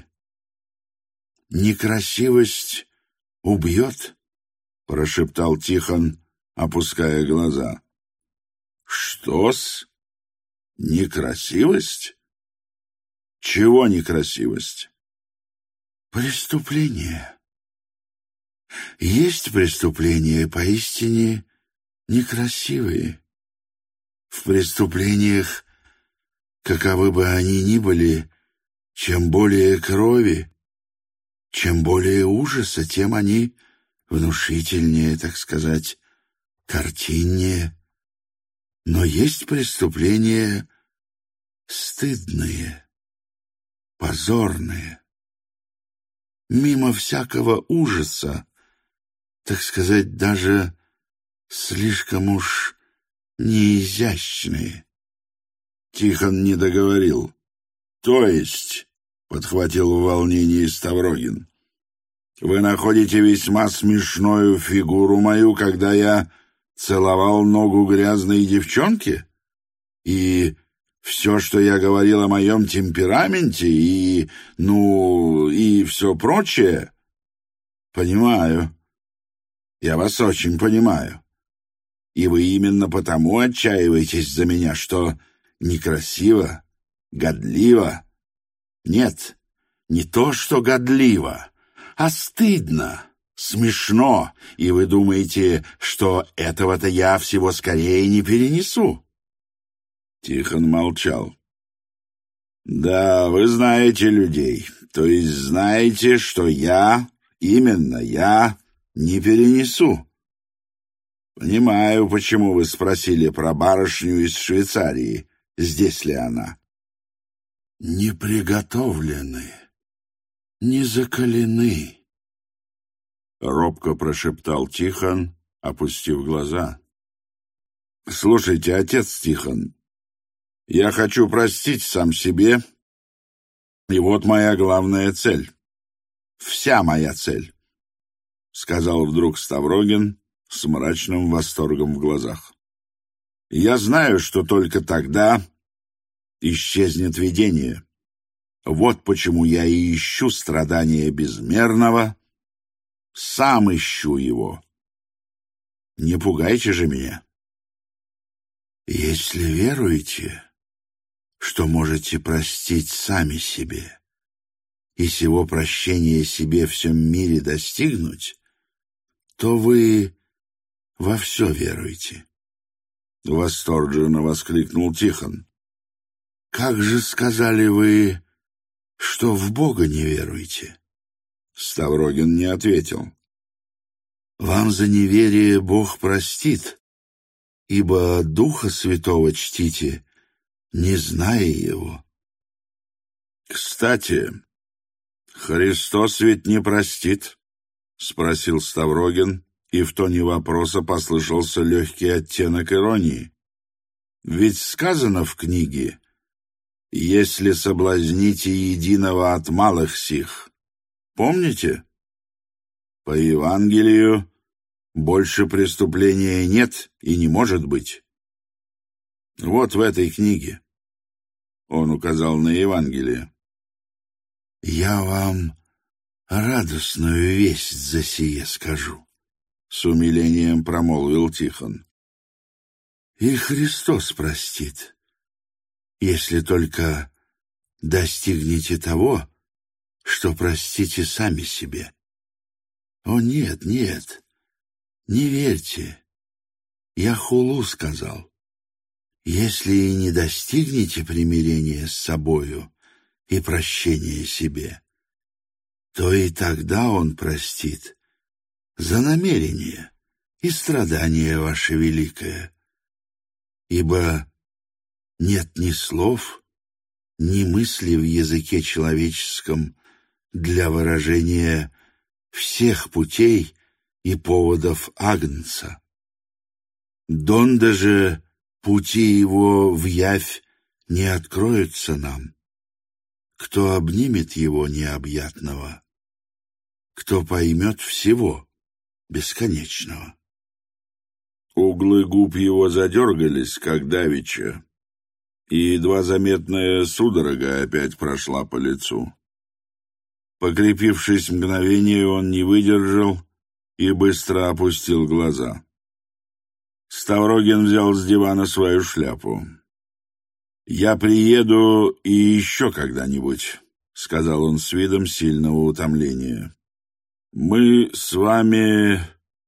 Speaker 1: Некрасивость убьет, — прошептал Тихон, опуская глаза. Что-с? Некрасивость? Чего некрасивость? Преступление. Есть преступления поистине некрасивые. В преступлениях, каковы бы они ни были, чем более крови, чем более ужаса, тем они внушительнее, так сказать, картиннее. Но есть преступления стыдные, позорные, мимо всякого ужаса, так сказать, даже слишком уж неизящные. Тихон не договорил. То есть, — подхватил в волнении Ставрогин, — вы находите весьма смешную фигуру мою, когда я целовал ногу грязной девчонки? И все, что я говорил о моем темпераменте, и, ну, и все прочее? Понимаю. Я вас очень понимаю. И вы именно потому отчаиваетесь за меня, что некрасиво, годливо. Нет, не то, что годливо, а стыдно. смешно, и вы думаете, что этого-то я всего скорее не перенесу?» Тихон молчал. «Да, вы знаете людей, то есть знаете, что я, именно я, не перенесу. Понимаю, почему вы спросили про барышню из Швейцарии, здесь ли она». «Не приготовлены, не закалены», — робко прошептал Тихон, опустив глаза. «Слушайте, отец Тихон, я хочу простить сам себе, и вот моя главная цель, вся моя цель», — сказал вдруг Ставрогин с мрачным восторгом в глазах. «Я знаю, что только тогда исчезнет видение. Вот почему я и ищу страдания безмерного, сам ищу его. Не пугайте же меня». «Если веруете, что можете простить сами себе и сего прощения себе в всем мире достигнуть, то вы во все веруете», — восторженно воскликнул Тихон. «Как же сказали вы, что в Бога не веруете?» Ставрогин не ответил. «Вам за неверие Бог простит, ибо Духа Святого чтите, не зная Его». «Кстати, Христос ведь не простит?» — спросил Ставрогин, и в тоне вопроса послышался легкий оттенок иронии. «Ведь сказано в книге: «Если соблазните единого от малых сих». Помните? По Евангелию больше преступления нет и не может быть. Вот в этой книге. Он указал на Евангелие. «Я вам радостную весть за сие скажу», — с умилением промолвил Тихон. «И Христос простит, если только достигнете того, что простите сами себе. О, нет, нет, не верьте, я хулу сказал. Если и не достигнете примирения с собою и прощения себе, то и тогда Он простит за намерение и страдание ваше великое. Ибо нет ни слов, ни мысли в языке человеческом для выражения всех путей и поводов Агнца. Донда же пути его в явь не откроются нам. Кто обнимет его необъятного, кто поймет всего бесконечного». Углы губ его задергались, как давеча, и едва заметная судорога опять прошла по лицу. Покрепившись мгновение, он не выдержал и быстро опустил глаза. Ставрогин взял с дивана свою шляпу. «Я приеду и еще когда-нибудь», — сказал он с видом сильного утомления. «Мы с вами...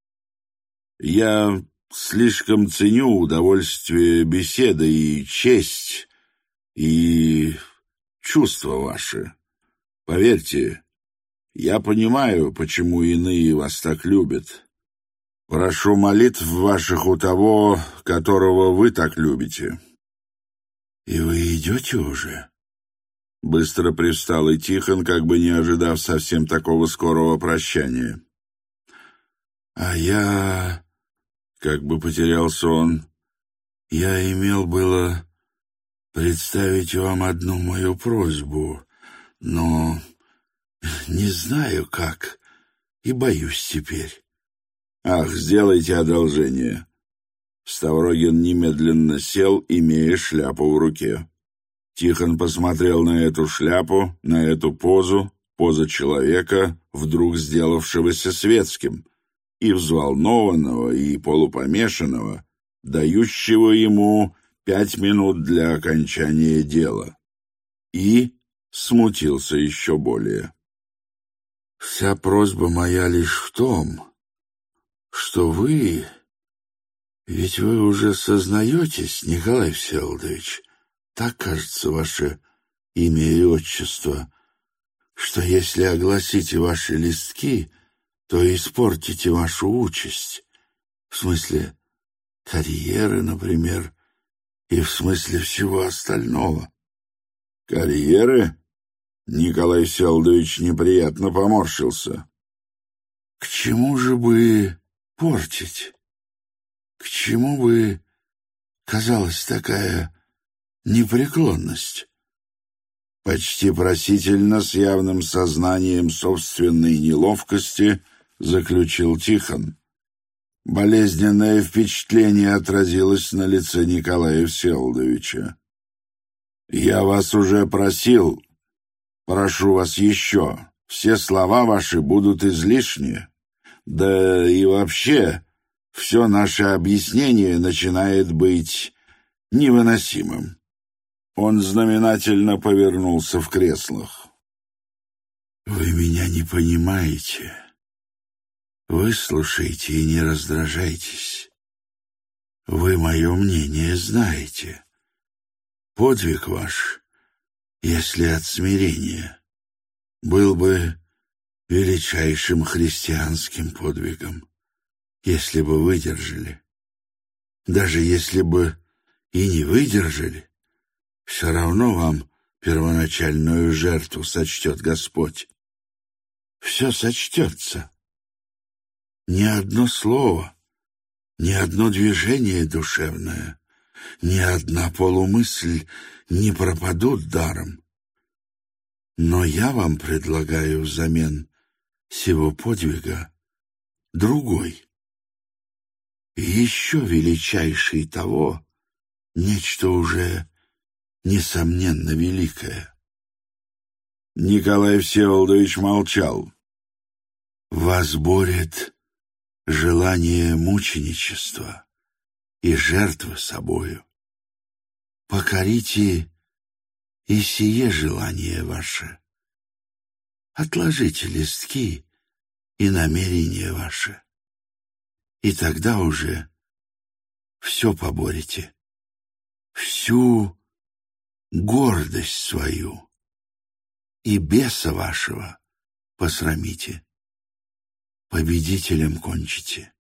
Speaker 1: Я слишком ценю удовольствие беседы и честь, и чувства ваши. Поверьте, я понимаю, почему иные вас так любят. Прошу молитв ваших у того, которого вы так любите». «И вы идете уже?» Быстро привстал и Тихон, как бы не ожидав совсем такого скорого прощания. «А я...» — как бы потерялся он. «Я имел было представить вам одну мою просьбу, но не знаю как и боюсь теперь». «Ах, сделайте одолжение». Ставрогин немедленно сел, имея шляпу в руке. Тихон посмотрел на эту шляпу, на эту позу, поза человека, вдруг сделавшегося светским, и взволнованного, и полупомешанного, дающего ему пять минут для окончания дела. И смутился еще более. Вся просьба моя лишь в том, что вы... Ведь вы уже сознаетесь, Николай Всеволодович, так, кажется, ваше имя и отчество, что если огласите ваши листки, то испортите вашу участь, в смысле карьеры, например, и в смысле всего остального. Карьеры? Николай Всеволодович неприятно поморщился. К чему же бы портить? К чему бы казалась такая непреклонность? Почти просительно, с явным сознанием собственной неловкости, заключил Тихон. Болезненное впечатление отразилось на лице Николая Всеволодовича. «Я вас уже просил, прошу вас еще, все слова ваши будут излишни, да и вообще все наше объяснение начинает быть невыносимым». Он знаменательно повернулся в креслах. «Вы меня не понимаете. Выслушайте и не раздражайтесь. Вы мое мнение знаете. Подвиг ваш, если от смирения, был бы величайшим христианским подвигом, если бы выдержали. Даже если бы и не выдержали, все равно вам первоначальную жертву сочтет Господь. Все сочтется. Ни одно слово, ни одно движение душевное, ни одна полумысль не пропадут даром. Но я вам предлагаю взамен сего подвига другой, еще величайший того, нечто уже несомненно великое. Николай Всеволодович молчал. Вас борет желание мученичества и жертвы собою. Покорите и сие желание ваше. Отложите листки и намерения ваши, и тогда уже все поборете, всю гордость свою и беса вашего посрамите. Победителем кончите.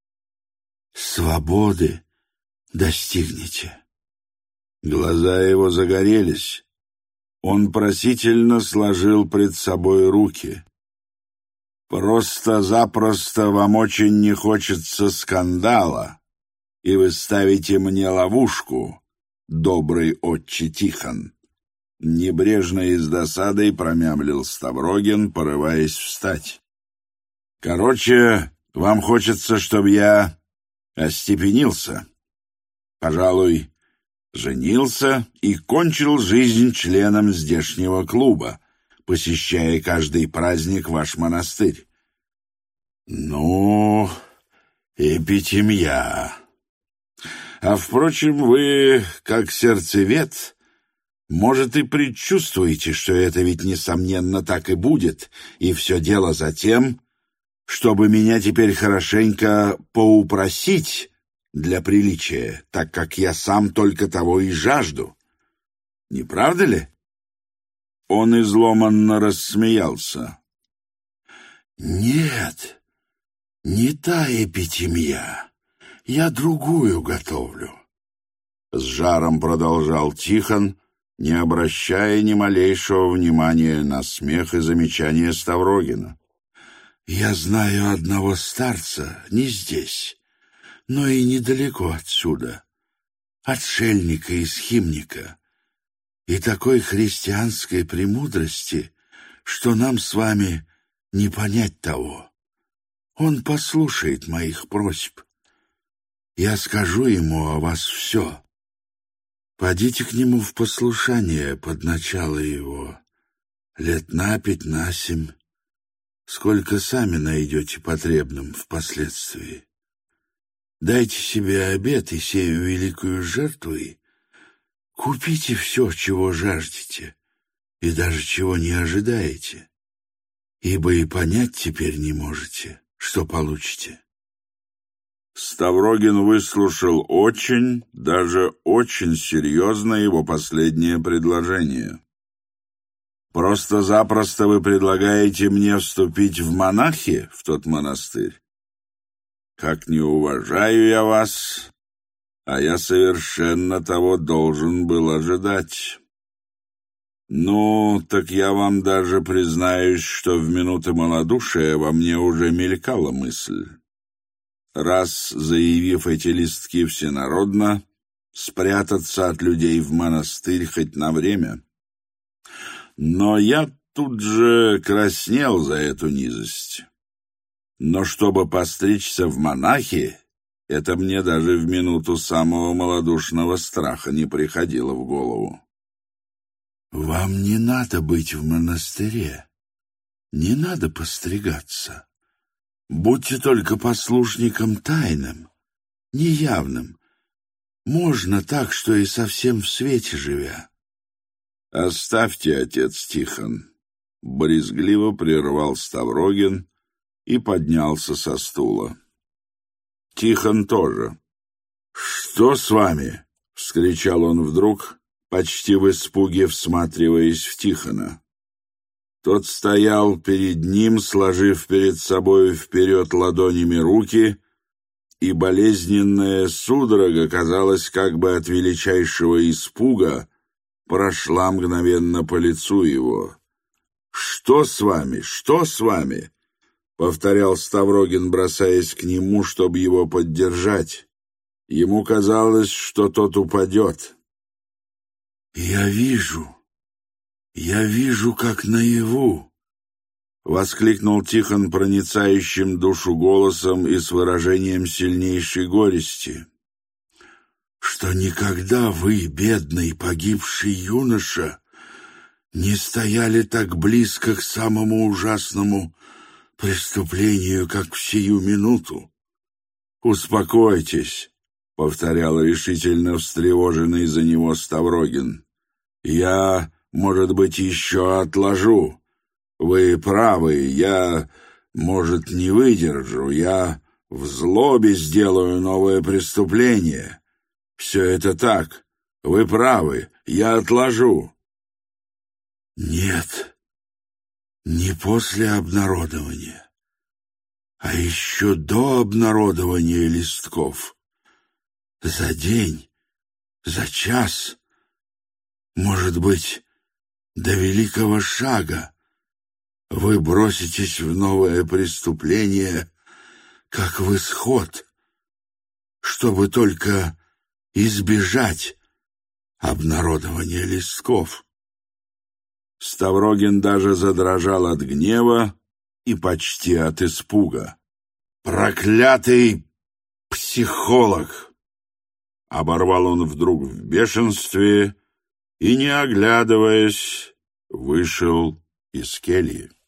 Speaker 1: Свободы достигнете. Глаза его загорелись. Он просительно сложил пред собой руки. Просто-запросто вам очень не хочется скандала, и вы ставите мне ловушку, добрый отче Тихон. Небрежно и с досадой промямлил Ставрогин, порываясь встать. Короче, вам хочется, чтобы я остепенился, пожалуй, женился и кончил жизнь членом здешнего клуба, посещая каждый праздник ваш монастырь. Ну, эпитемья. А, впрочем, вы, как сердцевед, может, и предчувствуете, что это ведь, несомненно, так и будет, и все дело за тем, чтобы меня теперь хорошенько поупросить для приличия, так как я сам только того и жажду. Не правда ли?» Он изломанно рассмеялся. «Нет, не та эпитемья. Я другую готовлю», — с жаром продолжал Тихон, не обращая ни малейшего внимания на смех и замечания Ставрогина. «Я знаю одного старца не здесь, но и недалеко отсюда, отшельника и схимника, и такой христианской премудрости, что нам с вами не понять того. Он послушает моих просьб. Я скажу ему о вас все. Подите к нему в послушание под начало его, лет на пять, на семь, сколько сами найдете потребным впоследствии. Дайте себе обет и сею великую жертву, и купите все, чего жаждете, и даже чего не ожидаете. ибо и понять теперь не можете, что получите». Ставрогин выслушал очень, даже очень серьезно его последнее предложение. «Просто-запросто вы предлагаете мне вступить в монахи в тот монастырь? Как не уважаю я вас, а я совершенно того должен был ожидать. Ну, так я вам даже признаюсь, что в минуты малодушия во мне уже мелькала мысль. Раз заявив эти листки всенародно, спрятаться от людей в монастырь хоть на время. Но я тут же краснел за эту низость. Но чтобы постричься в монахи, это мне даже в минуту самого малодушного страха не приходило в голову. «Вам не надо быть в монастыре, не надо постригаться. Будьте только послушником тайным, неявным. Можно так, что и совсем в свете живя». «Оставьте, отец Тихон», — брезгливо прервал Ставрогин и поднялся со стула. Тихон тоже. «Что с вами?» — вскричал он вдруг, почти в испуге всматриваясь в Тихона. Тот стоял перед ним, сложив перед собой вперед ладонями руки, и болезненная судорога, казалось, как бы от величайшего испуга, прошла мгновенно по лицу его. «Что с вами? Что с вами?» — повторял Ставрогин, бросаясь к нему, чтобы его поддержать. Ему казалось, что тот упадет. «Я вижу, я вижу, как наяву!» — воскликнул Тихон проницающим душу голосом и с выражением сильнейшей горести. «Что никогда вы, бедный погибший юноша, не стояли так близко к самому ужасному преступлению, как в сию минуту». «Успокойтесь», — повторял решительно встревоженный за него Ставрогин. «Я, может быть, еще отложу. Вы правы, я, может, не выдержу, я в злобе сделаю новое преступление. Все это так, вы правы, я отложу». «Нет, не после обнародования, а еще до обнародования листков. За день, за час, может быть, до великого шага вы броситесь в новое преступление, как в исход, чтобы только избежать обнародования листков». Ставрогин даже задрожал от гнева и почти от испуга. «Проклятый психолог!» — оборвал он вдруг в бешенстве и, не оглядываясь, вышел из кельи.